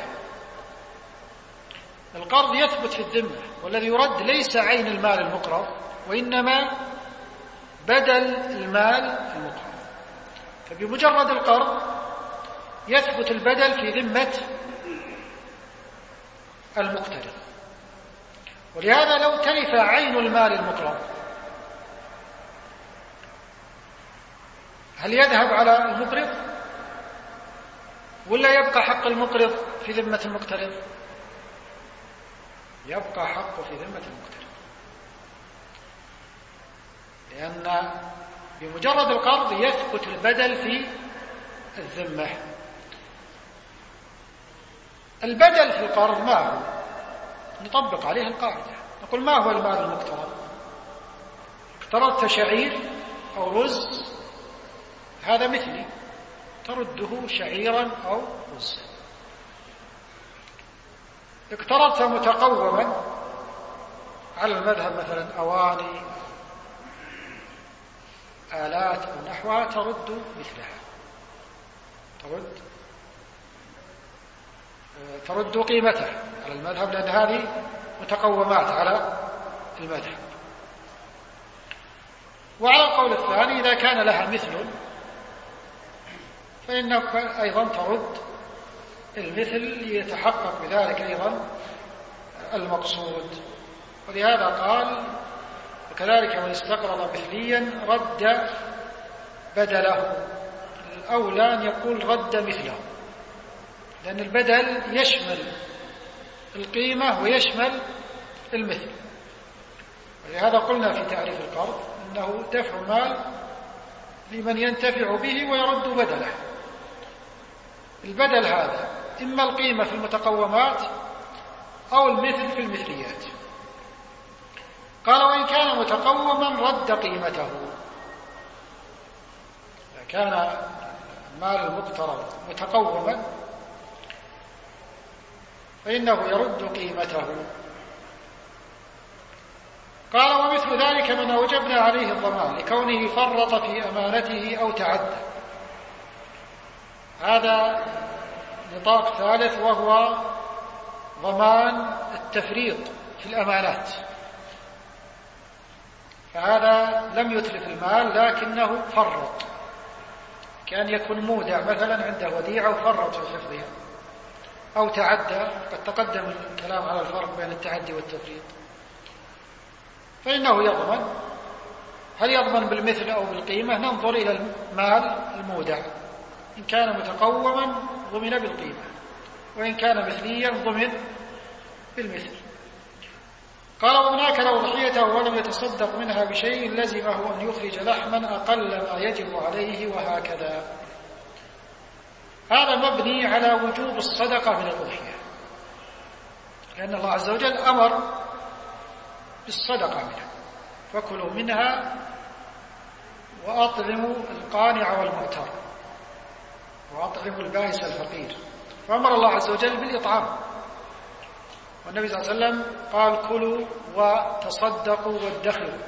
Speaker 1: القرض يثبت في الذمة، والذي يرد ليس عين المال المقرض، وإنما بدل المال المقرض. فبمجرد القرض يثبت البدل في ذمة المقترض. ولهذا لو تلف عين المال المقرض هل يذهب على المقرض ولا يبقى حق المقرض في ذمة المقترض؟ يبقى حقه في ذمة المقترض، لأن بمجرد القرض يثبت البدل في الذمة. البدل في القرض ما هو؟ نطبق عليه القاعدة، نقول ما هو المال المقترض؟ اقترضت شعير أو رز، هذا مثلي، ترده شعيرا أو رزا. اقترضت متقوما على المذهب مثلا أواني، آلات أو نحوها، ترد مثلها، ترد قيمتها على المذهب، لأن هذه متقومات على المذهب. وعلى القول الثاني إذا كان لها مثل فإنك أيضا ترد المثل ليتحقق بذلك أيضا المقصود. ولهذا قال وكذلك من استقرض مثليا رد بدله، الأولى أن يقول رد مثله، لأن البدل يشمل القيمة ويشمل المثل. ولهذا قلنا في تعريف القرض أنه دفع مال لمن ينتفع به ويرد بدله. البدل هذا إما القيمة في المتقومات أو المثل في المثليات. قال وإن كان متقوما رد قيمته، إذا كان المال المقترض متقوما فإنه يرد قيمته. قال ومثل ذلك من أوجبنا عليه الضمان لكونه فرط في أمانته أو تعدى. هذا نطاق ثالث وهو ضمان التفريط في الأمانات. فهذا لم يتلف المال لكنه فرط، كان يكون مودع مثلا عنده وديعة وفرط في حفظها، أو تعدى، قد تقدم الكلام على الفرق بين التعدي والتفريط، فإنه يضمن. هل يضمن بالمثل أو بالقيمة؟ ننظر إلى المال المودع، إن كان متقوما ضمن بالقيمة، وإن كان مثليا ضمن بالمثل. قال وهناك لو ضحيته ولم يتصدق منها بشيء لزمه أن يخرج لحما أقل ما يجب عليه وهكذا. هذا مبني على وجوب الصدقة من الأضحية، لأن الله عز وجل أمر بالصدقة منها، فكلوا منها وأطعموا القانع والمعتر وأطعموا البائس الفقير، فأمر الله عز وجل بالإطعام. والنبي صلى الله عليه وسلم قال كلوا وتصدقوا وادخروا.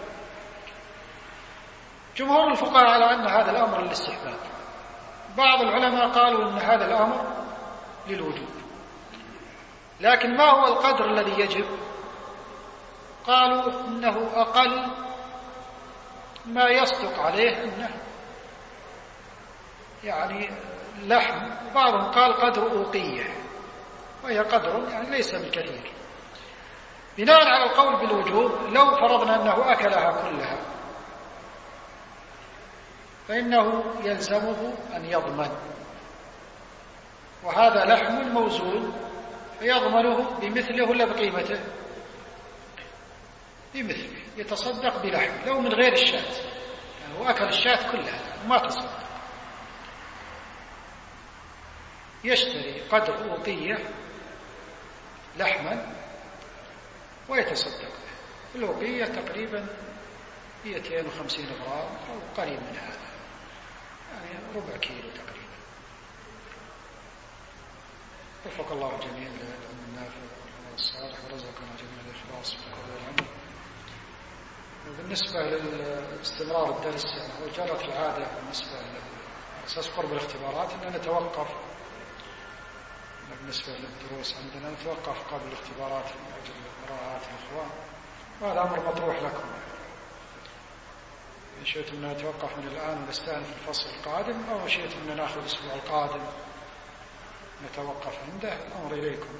Speaker 1: جمهور الفقهاء على أن هذا الأمر للاستحباب، بعض العلماء قالوا أن هذا الأمر للوجوب. لكن ما هو القدر الذي يجب؟ قالوا إنه أقل ما يصدق عليه أنه يعني لحم، وبعضهم قال قدر أوقية، وهي قدر يعني ليس بالكثير. بناء على القول بالوجوب لو فرضنا أنه أكلها كلها فإنه يلزمه أن يضمن، وهذا لحم موزون فيضمنه بمثله ولا بقيمته؟ بمثله، يتصدق بلحم لو من غير الشاة، يعني هو أكل الشاة كلها وما تصدق، يشتري قدر أوقية لحما ويتصدق به. الأوقية تقريبا 250 غرام أو قريب من هذا، يعني ربع كيلو تقريبا. وفق الله جميعا للعلم النافع والعمل الصالح ورزقنا جميعا الإخلاص في القول والعمل. وبالنسبة لاستمرار الدرس، يعني جرت العادة بالنسبة لأساس قرب الاختبارات أن نتوقف بالنسبة للدروس عندنا، نتوقف قبل الاختبارات من أجل مراعاة الإخوان، وهذا أمر مطروح لكم. إن شئتم أن نتوقف من الآن ونستأنف الفصل القادم، أو شئتم أن نأخذ الأسبوع القادم نتوقف عنده، الأمر إليكم.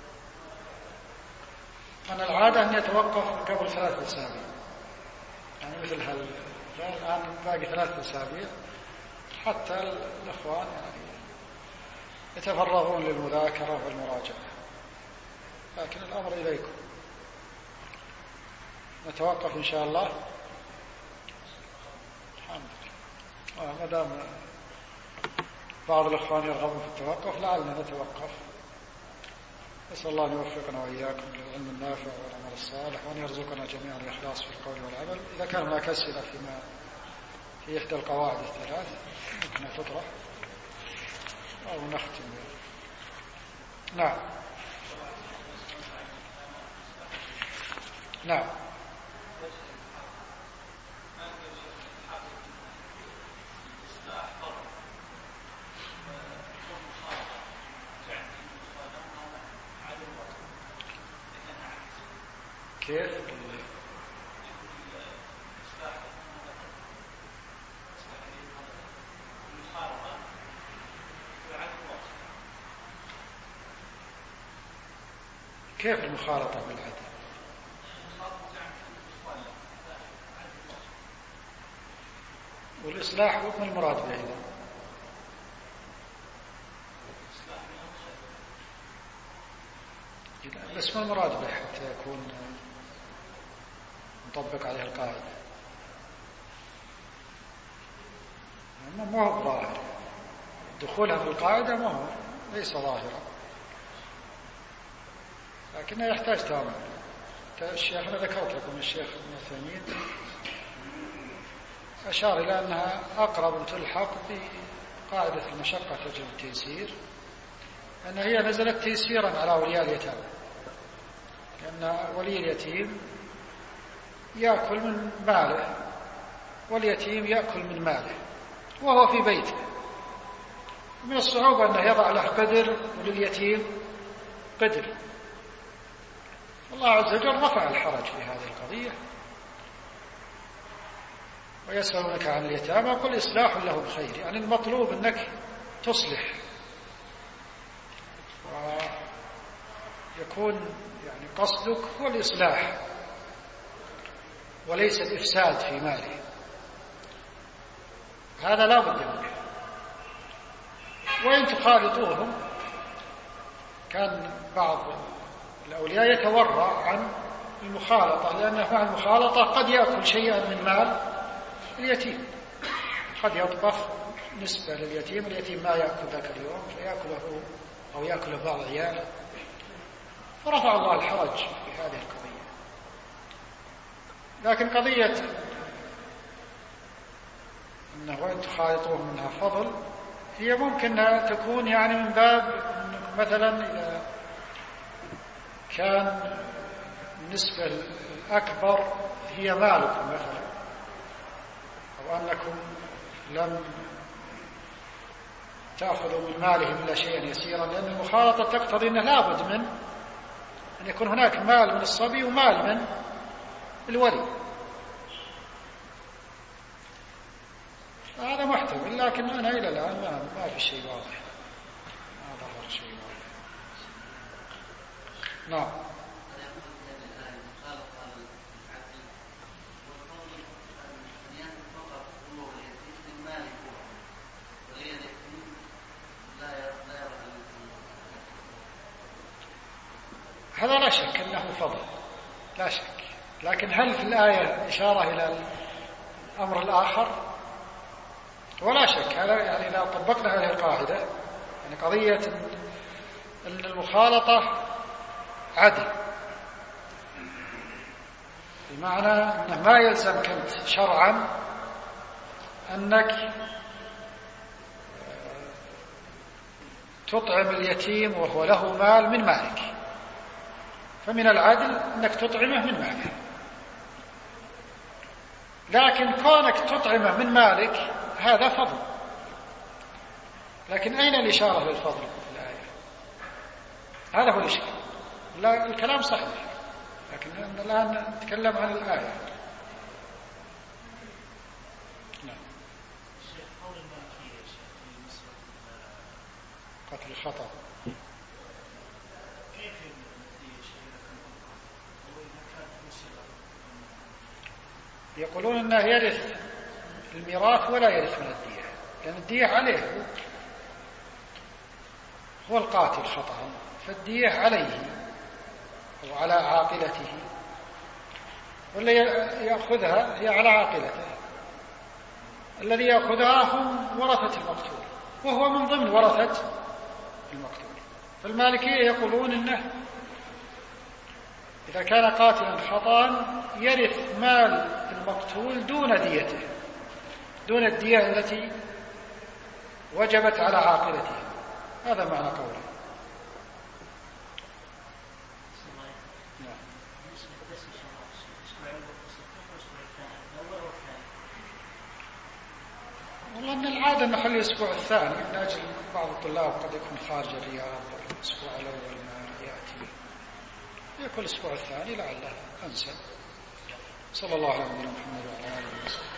Speaker 1: أنا العادة أن يتوقف قبل 3 أسابيع، يعني مثل الآن باقي 3 أسابيع حتى الإخوان يعني يتفرغون للمذاكرة والمراجعة، لكن الأمر إليكم. نتوقف إن شاء الله. الحمد لله. ما دام بعض الإخوان يرغبون في التوقف لعلنا نتوقف. أسأل الله أن يوفقنا وإياكم للعلم النافع والعمل الصالح، وأن يرزقنا جميعا الإخلاص في القول والعمل. إذا كان هناك أسئلة في إحدى القواعد الثلاث ممكن أن تطرح أو نختم. نعم نعم. كيف؟ كيف المخالطة بالعدل؟ والإصلاح ما المراد به إذا؟ بس ما المراد به حتى يكون نطبق عليه القاعدة؟ ما هو ظاهر دخولها في القاعدة، ما هو ليس ظاهرا، لكنه يحتاج تأمل. الشيخ أنا ذكرت لكم الشيخ ابن عثيمين أشار إلى أنها أقرب تلحق بقاعدة المشقة تجلب التيسير، أن هي نزلت تيسيرا على أولياء اليتامى، لأن ولي اليتيم يأكل من ماله واليتيم يأكل من ماله وهو في بيته، من الصعوبة أنه يضع له قدر ولليتيم قدر. الله عز وجل رفع الحرج في هذه القضية. ويسألونك عن اليتامى قل إصلاح لهم خير، يعني المطلوب أنك تصلح ويكون يعني قصدك هو الإصلاح وليس الإفساد في ماله، هذا لا بد منه. وإن تخالطوهم، كان بعض الأولياء يتورع عن المخالطة، لأنه مع المخالطة قد يأكل شيئا من مال اليتيم، قد يطبخ نسبة لليتيم، اليتيم ما يأكل ذاك اليوم فيأكله أو يأكله بعض عياله، فرفع الله الحرج في هذه القضية. لكن قضية أنه وإن تخالطوهم منها فضل، هي ممكن تكون يعني من باب مثلا إذا كان النسبة الأكبر هي مالكم مثلا، أو أنكم لم تأخذوا من مالهم إلا شيئا يسيرا، لأن المخالطة تقتضي أنه لابد من أن يكون هناك مال من الصبي ومال من الولي، هذا محتمل. لكن أنا إلى الآن ما في شيء واضح، ما ظهر شيء واضح. نعم. هذا لا شك أنه فضل، لا شك، لكن هل في الآية إشارة إلى الأمر الآخر؟ ولا شك هذا يعني لو طبقنا هذه القاعدة، يعني قضية أن المخالطة عدل، بمعنى أنه ما يلزمك أنت شرعا أنك تطعم اليتيم وهو له مال من مالك، فمن العدل أنك تطعمه من مالك، لكن كونك تطعمه من مالك هذا فضل. لكن أين الإشارة للفضل في الآية؟ هذا هو الإشكال. لا، الكلام صحيح، لكن الآن نتكلم عن الآية. نعم. قتل الخطأ يقولون أنه يرث الميراث ولا يرث من الدية، لأن الدية عليه، هو القاتل خطأ، فالدية عليه أو على عاقلته، ولا يأخذها هي على عاقلته. الذي يأخذها هم ورثة المقتول، وهو من ضمن ورثة المقتول. فالمالكية يقولون إنه إذا كان قاتلا خطأ يرث مال المقتول دون ديته، دون الدية التي وجبت على عاقلته. هذا معنى قوله. والله أن العادة نخلي الأسبوع الثاني، من أجل بعض الطلاب قد يكون خارج الرياض، الأسبوع الأول ما يأتي، يكون الأسبوع الثاني لعله أنسب. صلى الله على نبينا محمد وعلى آله وصحبه.